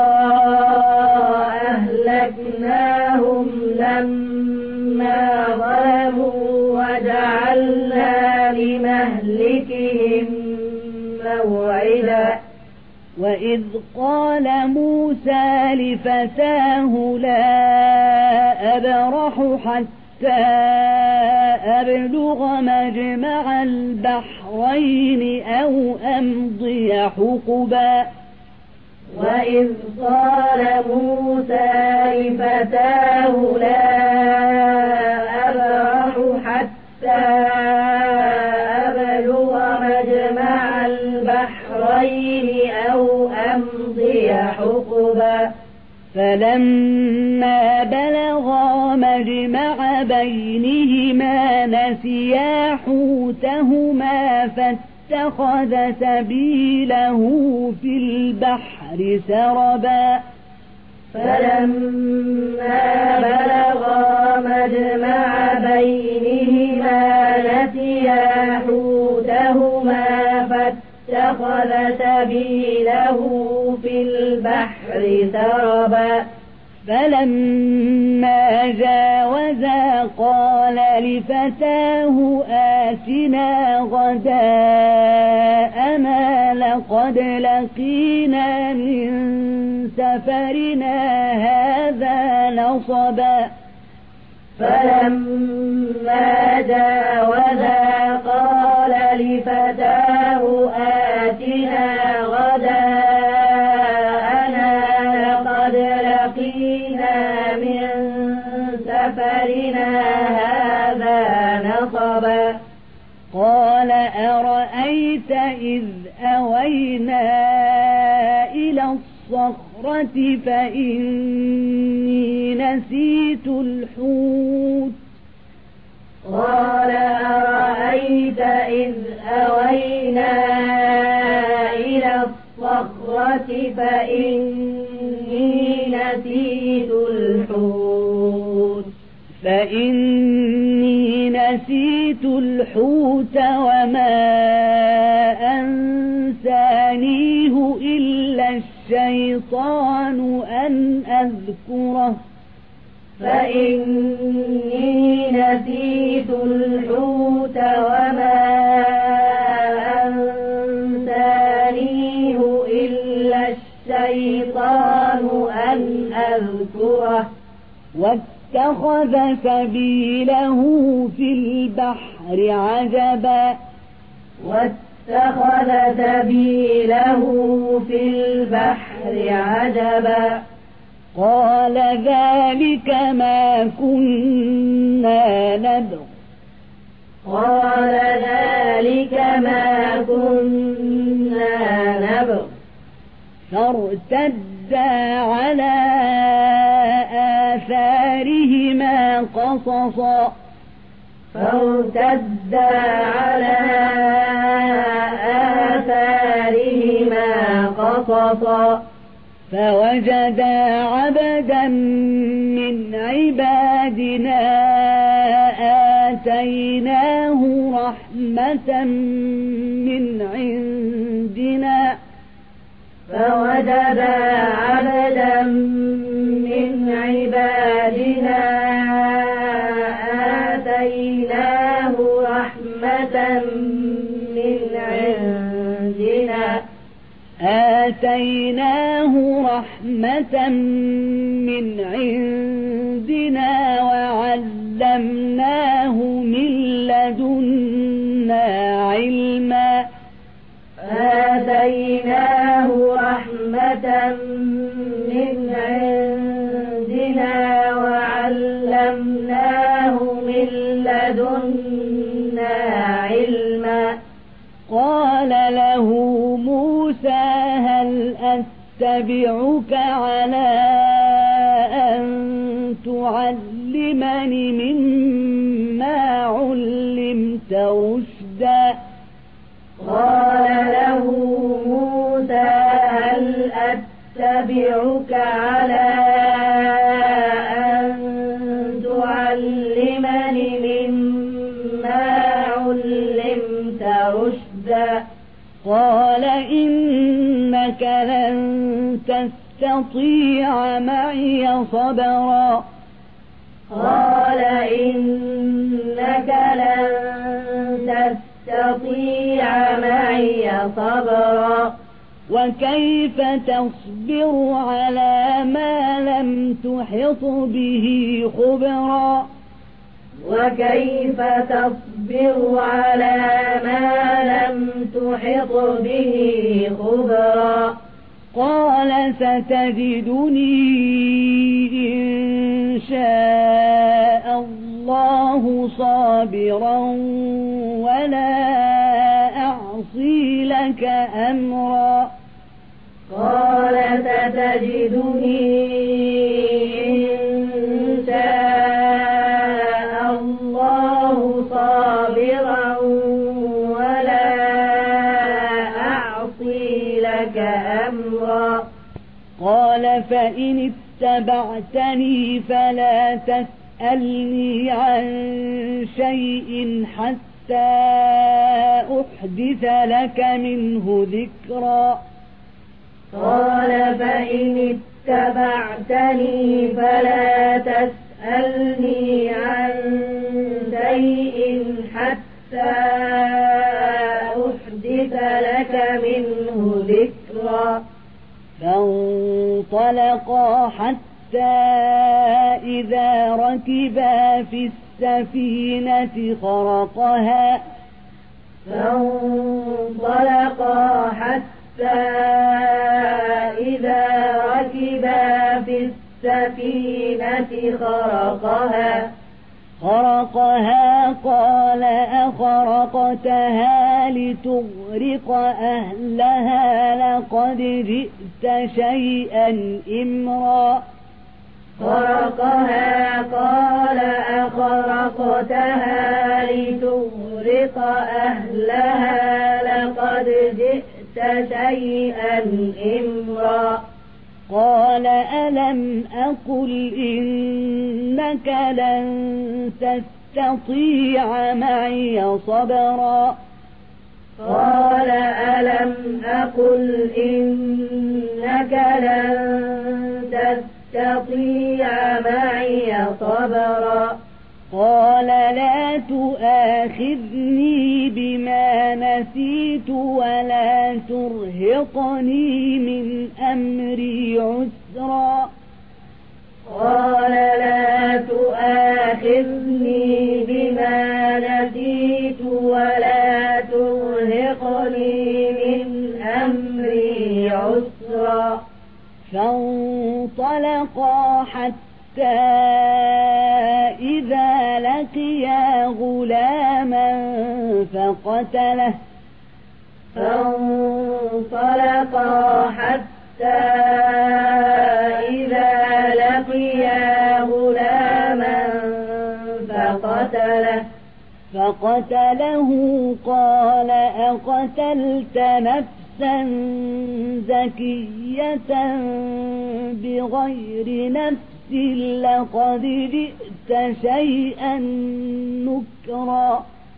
B: أهلكناهم لما ظلموا وجعلنا لمهلكهم موعدا
A: وإذ قال موسى لفتاه لا أبرح حتى أبلغ مجمع البحرين أو أمضي حقبا
B: وإذ قال موسى لفتاه لا أبرح حتى أبلغ مجمع البحرين أو أمضي حقبا
A: فلما بلغا مجمع بينهما نسيا حوتهما فاتخذ سبيله في البحر سربا
B: فلما بلغا مجمع بينهما نسيا حوتهما فاتخذ سبيله في البحر سربا
A: فلما جاوزا قال لفتاه آتنا غداءنا لقد لقينا من سفرنا هذا نصبا
B: فلما جاوزا قال لفتاه آتنا غداءنا لقد لقينا من سفرنا هذا نصبا
A: قال أرأيت إذ أوينا إلى الصخرة فإني نسيت الحوت
B: قال أرأيت إذ أوينا إلى الصخرة فإني نسيت الحوت
A: فإني نسيت الحوت وما أنسانيه إلا الشيطان أن أذكره
B: فإني نسيت الحوت وما أنسانيه إلا الشيطان أن أذكره
A: واتخذ سبيله في البحر عجبا
B: واتخذ سبيله في البحر عجبا
A: قال ذلك ما كنا نبغ
B: قال ذلك ما كنا نبغ
A: فارتدا على آثارهما قصصا
B: فارتدا على آثارهما قصصا
A: فوجدا عبدا من عبادنا آتيناه رحمة من عندنا
B: فوجدا عبدا من عبادنا آتيناه رحمة من عندنا
A: آتيناه رحمة من عندنا وعلمناه من لدنا علما
B: آتيناه رحمة من عندنا وعلمناه من لدنا علما
A: قال له موسى هل أتبعك على أن تعلمني مما علمت رشدا
B: قال له موسى هل أتبعك على أن تعلمني مما علمت رشدا
A: قال إنك لن تستطيع معي صبرا
B: قال إنك لن تستطيع معي صبرا
A: وكيف تصبر على ما لم تحط به خبرا
B: وكيف تصبر على ما لم تحط به خبرا
A: قال ستجدني إن شاء الله صابرا ولا أعصي لك أمرا
B: قال ستجدني إن شاء
A: فإن اتبعتني فلا تسألني عن شيء حتى أحدث لك منه ذكرا
B: قال فإن اتبعتني فلا تسألني عن شيء حتى أحدث لك منه ذكرا
A: فانطلقا حتى إذا ركبا في السفينة خرقها
B: فانطلقا حتى إذا ركبا في السفينة خرقها
A: خرقها قال أخرقتها لتغرق أهلها لقد جئت شيئا إمرا
B: خرقها قال أخرقتها لتغرق أهلها لقد جئت شيئا إمرا
A: قال ألم أقل إنك لن تستطيع معي صبرا
B: قال ألم أقل إنك لن تستطيع معي صبرا
A: قال لا تؤاخذني بما نسيت ولا ترهقني من أمري عسرا
B: قال لا تؤاخذني بما نسيت ولا ترهقني من أمري عسرا
A: فانطلقا حتى إذا لقيا غلاما فقتله
B: فانطلقا حتى إذا لقيا غلاما فقتله
A: فقتله قال أقتلت نفسا زكية بغير نفس لقد جئت شيئا نكرا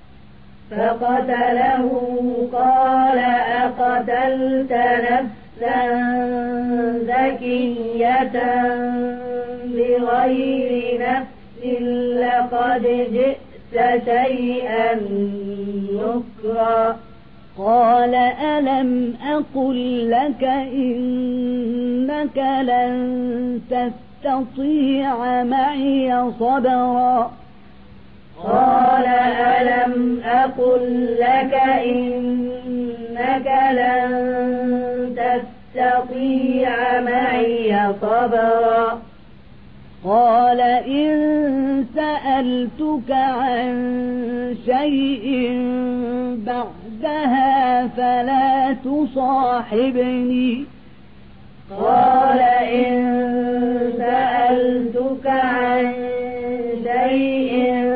B: فقتله قال أقتلت نفسا زكية بغير نفس لقد جئت شيئا نكرا
A: قال ألم أقل لك إنك لن تستطيع معي صبرا
B: قال ألم أقل لك إنك لن تستطيع معي صبرا
A: قال إن سألتك عن شيء بعدها فلا تصاحبني
B: قال إن سألتك عن شيء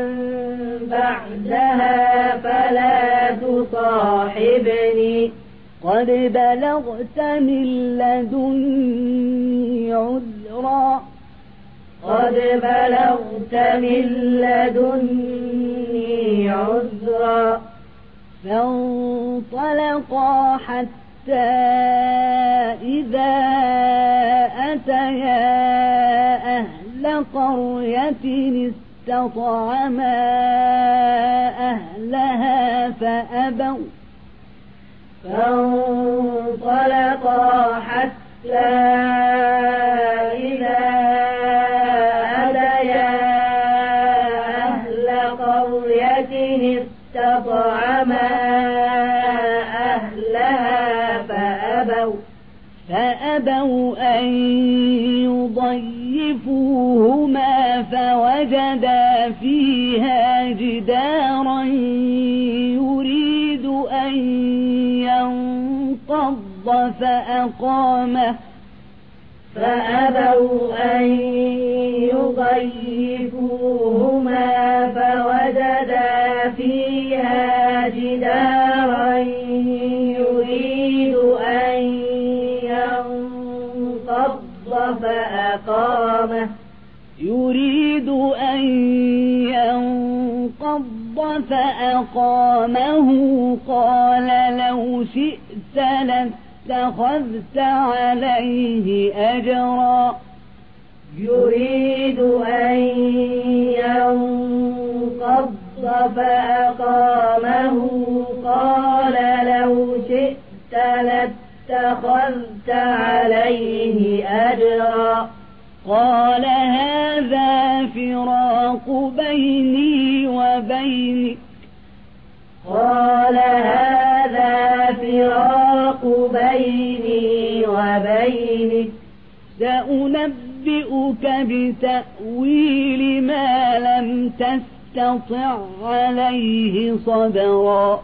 B: بعدها فلا تصاحبني
A: قد بلغت من لدني عذرا
B: قد بلغت من لدني عذرا
A: فانطلقا حتى إذا أتيا أهل قرية استطعما أهلها فأبوا
B: فانطلقا حتى إذا أتيا أهل قرية استطعما أهلها فأبوا
A: فأبوا أن يضيفوهما فوجدا فيها جدارا يريد أن ينقض فأقامه
B: فأبوا أن يضيفوهما فوجدا فيها جدارا يريد أن ينقض
A: فأقامه قال لو شئت لاتخذت عليه أجرا
B: يريد أن ينقض فأقامه قال لو شئت لاتخذت عليه أجرا
A: قال هذا فراق بيني وبينك
B: قال هذا فراق بيني وبينك
A: سأنبئك بتأويل ما لم تستطع عليه صبرا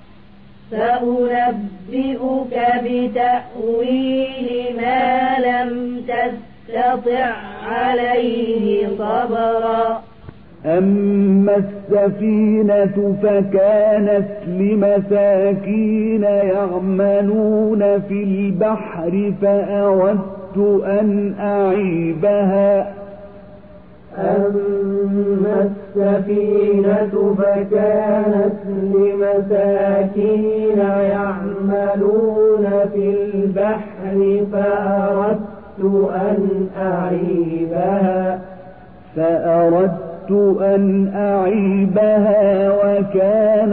B: سأنبئك بتأويل ما لم تستطع عليه صبرا
C: أما السفينة فكانت لمساكين يعملون في البحر فأردت أن أعيبها
B: أما السفينة فكانت لمساكين يعملون في البحر فأردت أن أعيبها
C: فأردت أن أعيبها وكان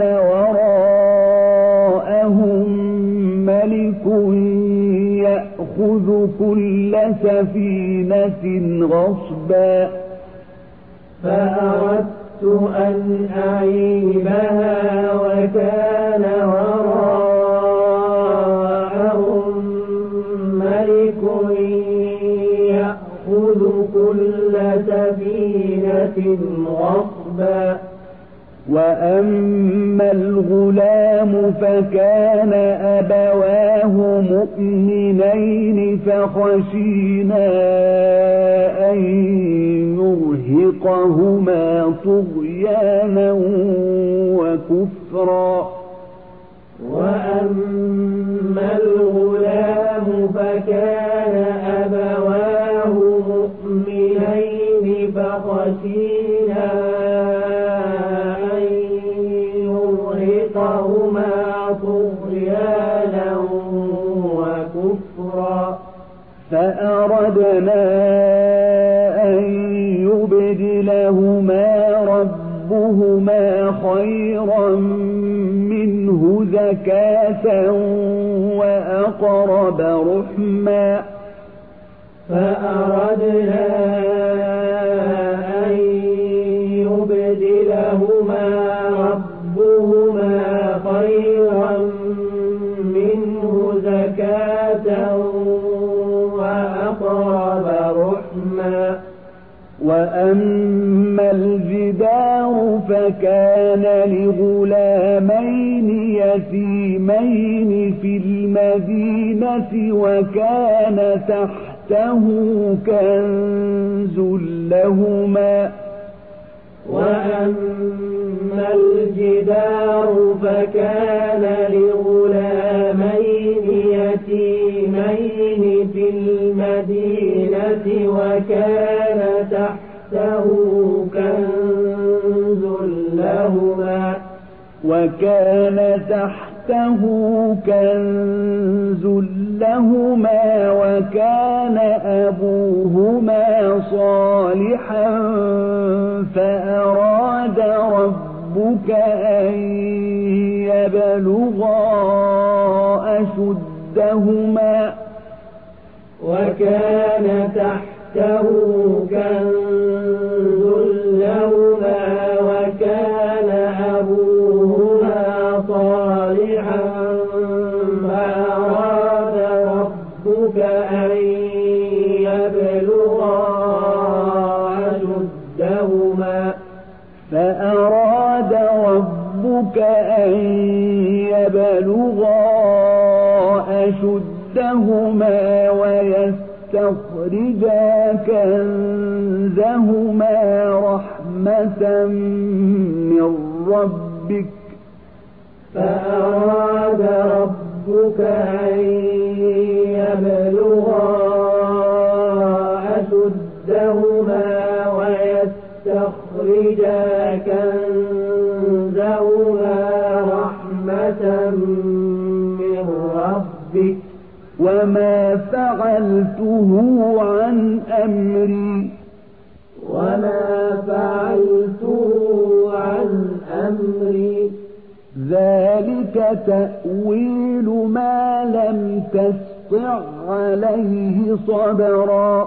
C: وراءهم ملك يأخذ كل سفينة غصبا
B: فأردت أن أعيبها وكان وراءهم ملك يأخذ كل سفينة غصبا
C: وأما الغلام فكان أبواه مؤمنين فخشينا أن يرهقهما طغيانا وكفرا
B: وأما الغلام فكان أبواه مؤمنين فخشينا أن يرهقهما طغيانا وكفرا
C: فأردنا أن يبدلهما ربهما خيرا منه زكاة وأقرب رحما
B: فأردنا أن يبدلهما ربهما خيرا منه زكاة وأقرب رحما
C: وأما الجدار فكان لغلامين يتيمين في المدينة وكان تحته كنز لهما
B: وأما الجدار فكان لغلامين يتيمين في المدينة وكان تحته كنز لهما
C: وكان تحته كنز لهما وكان أبوهما صالحا فأراد ربك أن يبلغا أشدهما
B: وكان تحته كنز لهما وكان أبوهما صالحا فأراد ربك أن يبلغا أشدهما
C: فأراد ربك أن يبلغا أشدهما ويستخرجا كنزهما رحمة من ربك
B: فأراد ربك أن يبلغا أشدهما ويستخرجا كنزهما
C: وما فعلته عن أمري
B: وما فعلته عن أمري
C: ذلك تأويل ما لم تستطع عليه صبرا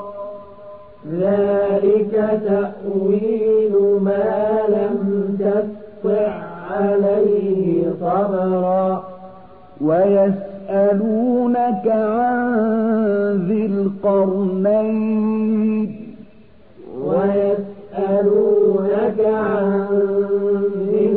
B: ذلك تأويل ما لم تستطع عليه صبرا
C: ويسألونك عن ذي القرنين
B: ويسألونك عن ذي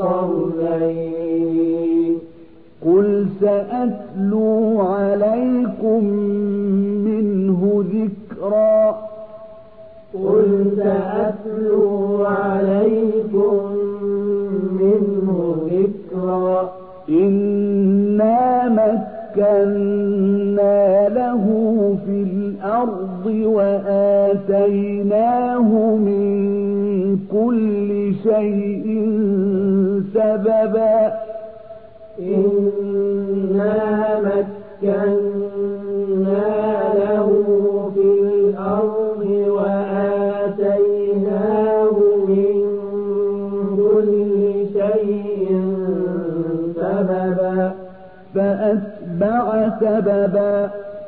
B: القرنين
C: قل سأتلو عليكم منه ذكرا
B: قل سأتلو عليكم منه ذكرا
C: إنا مكنا له في الأرض وآتيناه من كل شيء سببا
B: إنا مكنا له في الأرض وآتيناه من كل شيء سببا
C: فأتبع سببا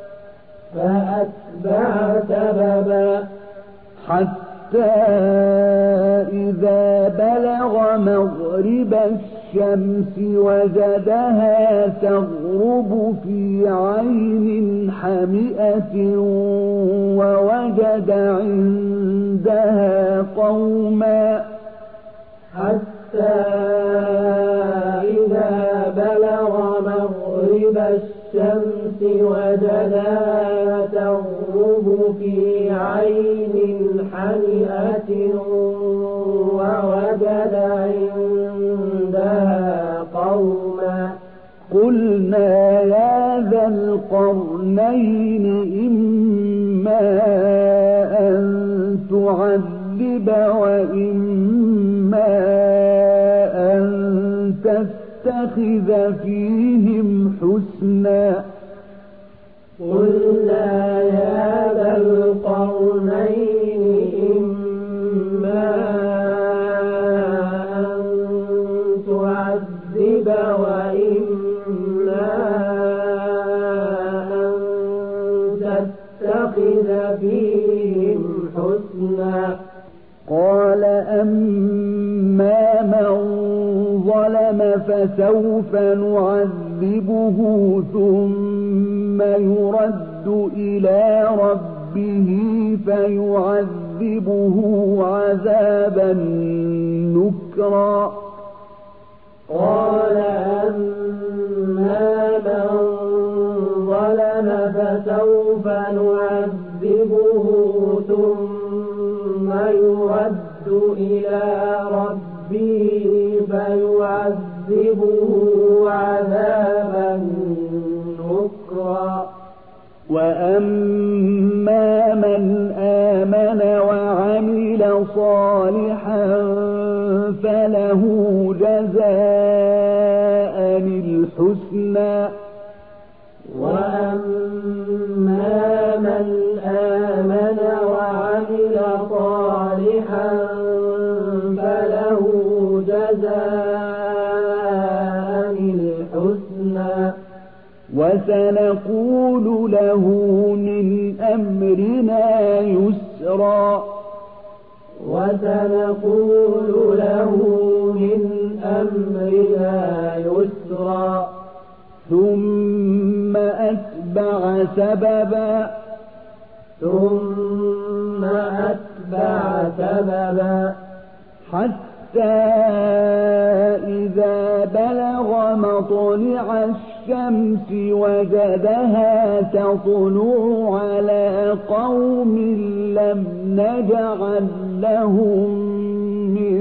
B: فأتبع سببا
C: حتى إذا بلغ مغرب الشمس وجدها تغرب في عين حمئة ووجد عندها قوما
B: حتى إذا بلغ مغرب الشمس وجدها تغرب في عين حمئة ووجد عندها قوما
C: قلنا يا ذا القرنين إما أن تعذب وإما أن تتخذ فيهم حسنا
B: قلنا يا ذا القرنين إما أن تعذب وإما أن تتخذ فيهم حسنا
C: قال أما من ظلم فسوف نعذبه ثم يرد إلى ربه فيعذبه عذابا نكرا
B: قال أما من ظلم فسوف نعذبه ثم يرد إلى ربه فيعذبه عذابا نكرا
C: وأما من آمن وعمل صالحا فله جزاء الحسنى
B: وأما من آمن وعمل صالحا فله جزاء الحسنى
C: وسنقول له من أمرنا يسرا
B: وسنقول له من أمرنا يسرا
C: ثم أتبع سببا
B: ثم أتبع سببا
C: حتى إذا بلغ مطلع الشمس وجدها تطلع على قوم لم نجعل لهم من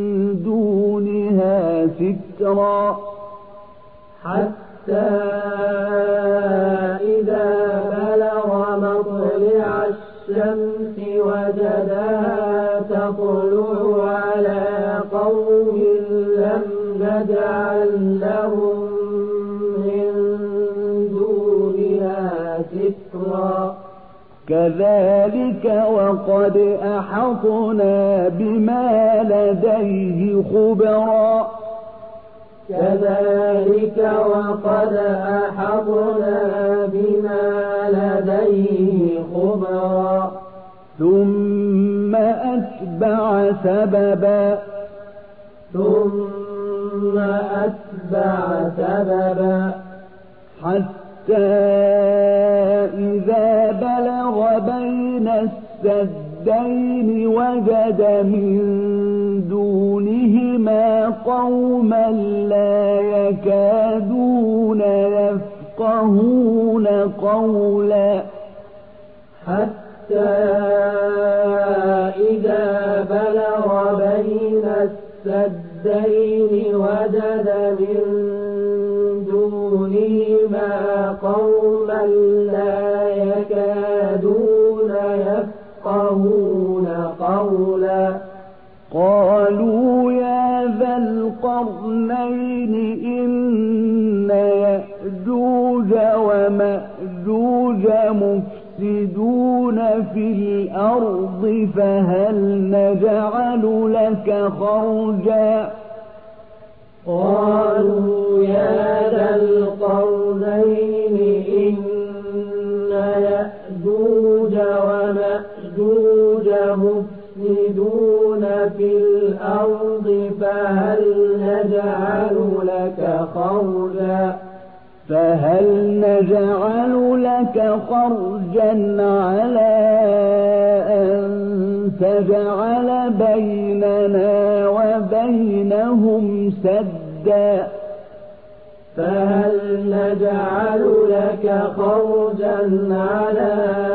C: دونها سترا
B: حتى إذا بلغ مطلع الشمس وجدها تطلع على قوم لم نجعل لهم من دونها
C: كذلك وقد أحطنا بما لديه خبرا
B: كذلك وقد أحطنا بما لديه خبرا
C: ثم أتبع سببا
B: ثم أتبع سببا
C: حتى إذا بلغ بين السدين وجد من دونهما قوما لا يكادون يفقهون قولا
B: حتى إذا بلغ بين السدين وجد من دونهما قوما لا يكادون يفقهون قولا
C: قالوا يا ذا القرنين إن يأجوج ومأجوج مفسدون في الأرض فهل نجعل لك خرجا
B: قالوا يا ذا القرنين إن يأجوج ومأجوج مفسدون في الأرض فهل نجعل لك خرجا
C: فهل نجعل لك خرجا على أن تجعل بيننا وبينهم سدا
B: فهل نجعل لك خرجا على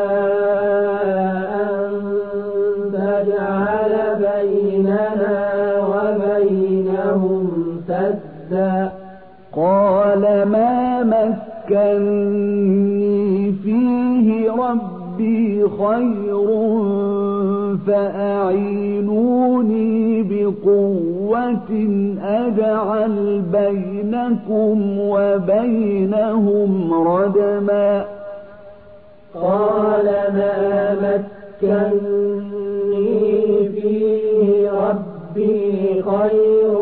B: أن تجعل بيننا وبينهم سدا
C: قال ما مكني فيه ربي خير فأعينوني بقوة أجعل بينكم وبينهم ردما
B: قال ما مكني فيه ربي خير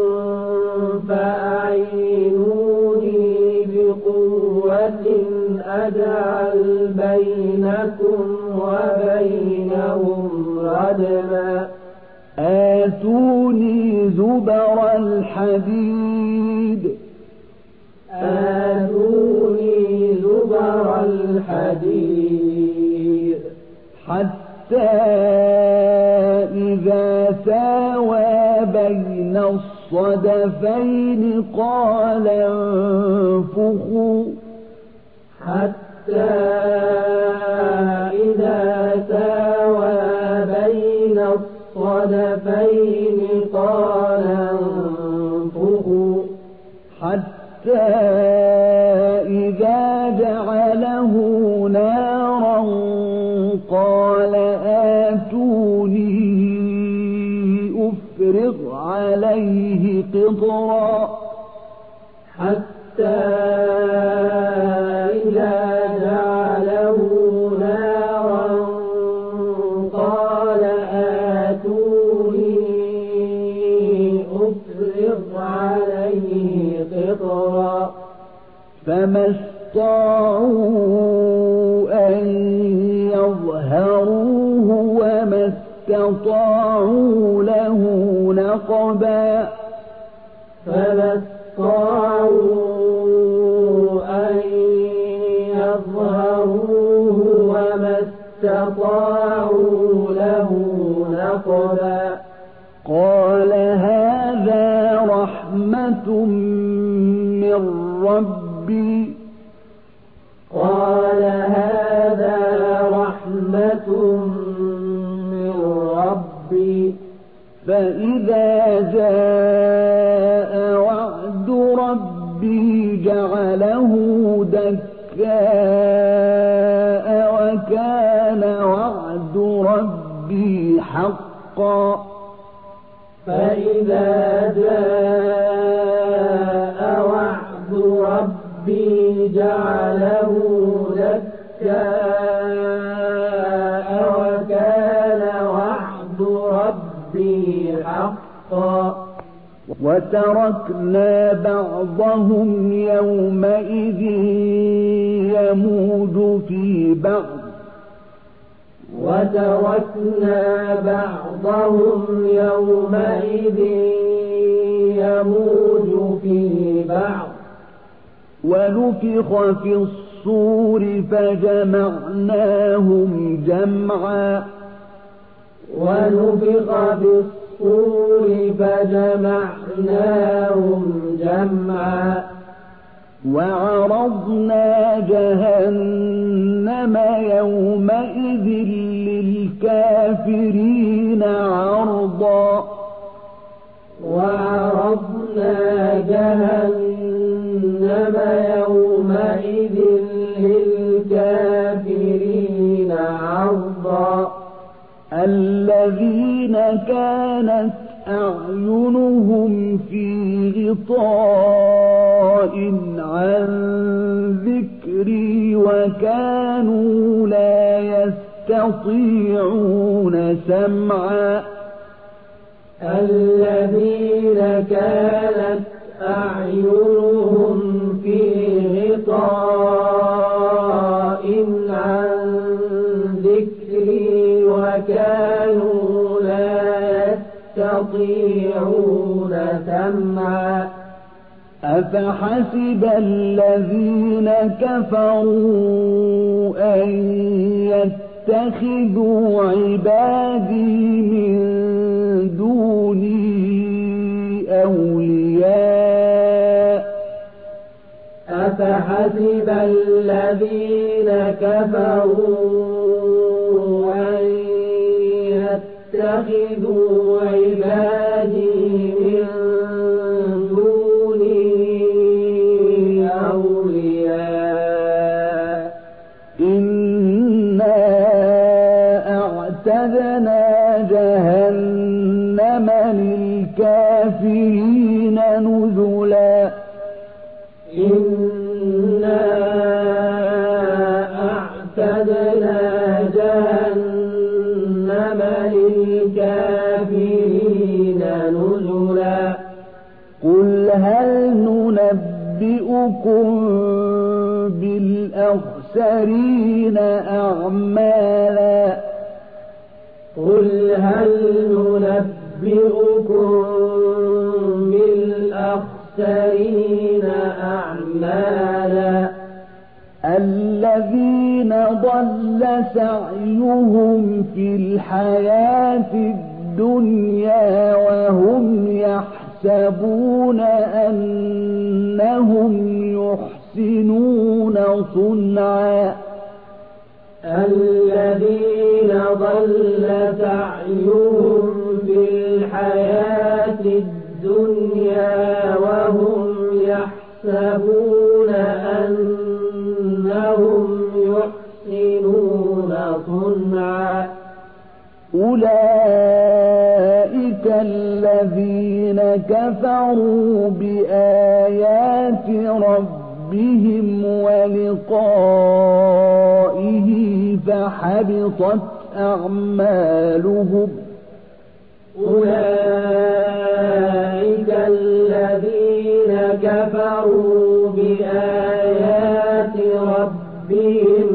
B: فأعينوني بقوة أجعل بينكم وبينهم ردما
C: آتوني زبر الحديد
B: آتوني زبر الحديد
C: حتى إذا ساوى بين الصدفين قال انفخوا
B: حتى إذا ساوى بين الصدفين قال انفخوا
C: حتى إذا جعله نارا قال آتوني أفرغ عليه قطرا
B: حتى إذا جعله نارا قال آتوني أفرغ عليه قطرا
C: فما استطاعوا أن يظهروه وما استطاعوا له نقبا
B: فما استطاعوا أن يظهروه وما استطاعوا له نقبا
C: قال هذا رحمة من ربي
B: قال هذا رحمة من ربي
C: فإذا جاء وعد ربي جعله دكاء وكان وعد ربي حقا
B: فإذا جاء وعد ربي جعله دكاء
C: وتركنا بعضهم يومئذ يموج في بعض
B: وتركنا بعضهم يومئذ يموج في بعض
C: ونفخ في الصور فجمعناهم جمعا
B: ونفخ في الصور فجمعناهم جمعا
C: وعرضنا جهنم يومئذ للكافرين عرضا
B: وعرضنا جهنم يومئذ للكافرين عرضا
C: الذين كانت أعينهم في غطاء عن ذكري وكانوا لا يستطيعون سمعا
B: الذين كانت أعينهم في غطاء عن ذكري وكانوا لا يستطيعون سمعا
C: أفحسب الذين كفروا أن يتخذوا عبادي من دوني أولياء
B: أفحسب الذين كفروا أن يتخذوا عبادي من دوني أولياء
C: إنا أعتدنا جهنم للكافرين نزلا
B: إنا أعتدنا جهنم للكافرين نزلا
C: قل هل ننبئكم بالأخسرين أعمالا
B: قل هل ننبئكم بالأخسرين أعمالا
C: الذين ضل سعيهم في الحياة الدنيا وهم يحسبون أنهم يحسنون صنعا
B: الذين ضل سعيهم في الحياة الدنيا وهم يحسبون أنهم يحسنون صنعا
C: أولئك الذين كفروا بآيات ربهم ولقائه فحبطت أعمالهم
B: أولئك الذين كفروا بآيات ربهم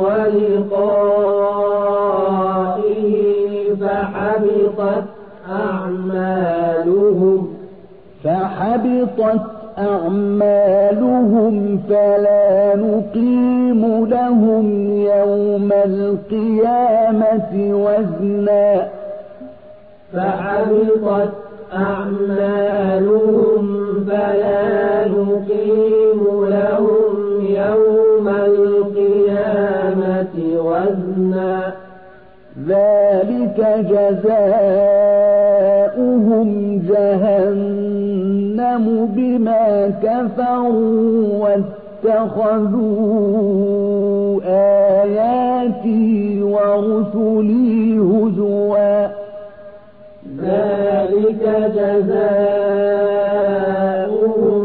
B: ولقائه فحبطت أعمالهم
C: فحبطت أعمالهم فلا نقيم لهم يوم القيامة وزنا
B: فحبطت أعمالهم فلا نقيم لهم يوم القيامة وزنا
C: ذلك جزاؤهم جهنم بما كفروا واتخذوا آياتي ورسلي هزوا
B: ذلك جزاؤهم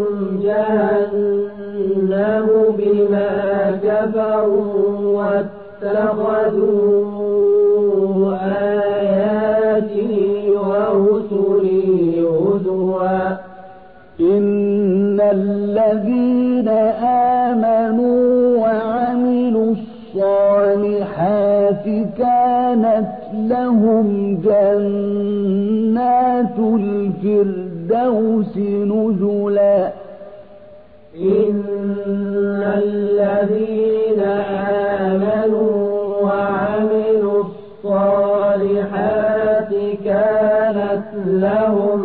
B: جهنم بما كفروا واتخذوا آياتي ورسلي هزوا
C: إن الذين آمنوا وعملوا الصالحات كانت لهم جنات الفردوس نزلا
B: إن الذين آمنوا وعملوا الصالحات كانت لهم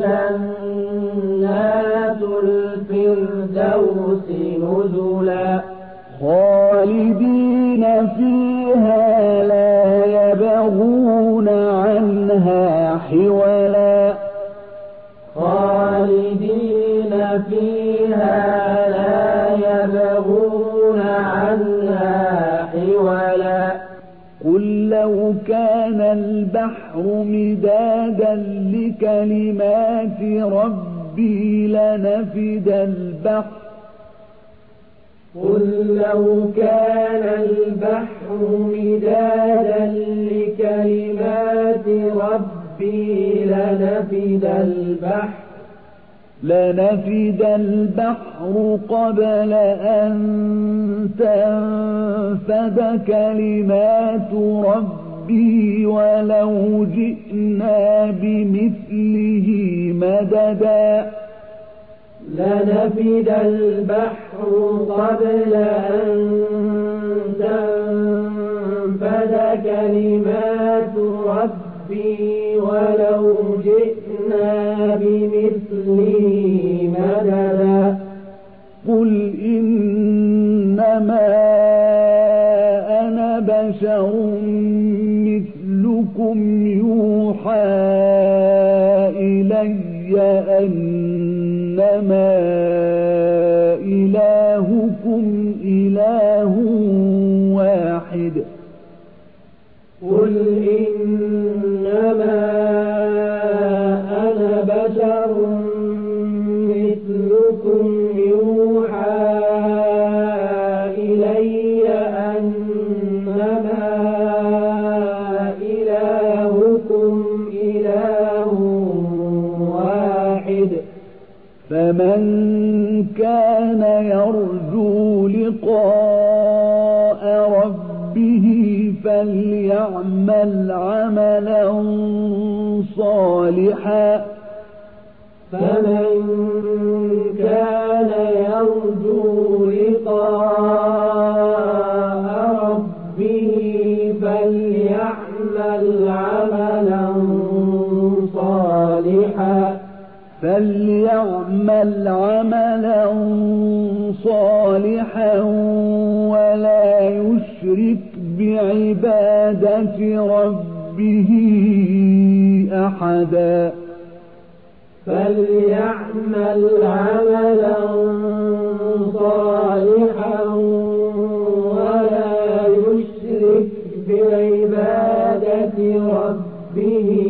B: جنات الفردوس نزلا
C: خالدين فيها لا يبغون عنها حولا
B: خالدين فيها لا يبغون عنها حولا
C: قل لو كان البحر مدادا لكلمات ربي لنفد البحر
B: قل لو كان البحر مدادا لكلمات ربي لنفد البحر
C: لنفد البحر قبل أن تنفد كلمات ربي ولو جئنا بمثله مددا
B: لنفد البحر قبل أن تنفد كلمات ربي ولو جئنا بمثله مددا
C: قل إنما أنا بشر مثلكم يوحى إلي أنما إلهكم إله واحد
B: قل إنما أنا بشر مثلكم يوحى إلي أنما إلهكم إله واحد فمن
C: كان يرجو لقاء ربه فليعمل عملا صالحا
B: فمن كان يرجو لقاء ربه فليعمل عملا صالحا
C: فليعمل عملا صالحا ولا يشرك بعبادة ربه أحدا
B: فليعمل عملا صالحا ولا يشرك بعبادة ربه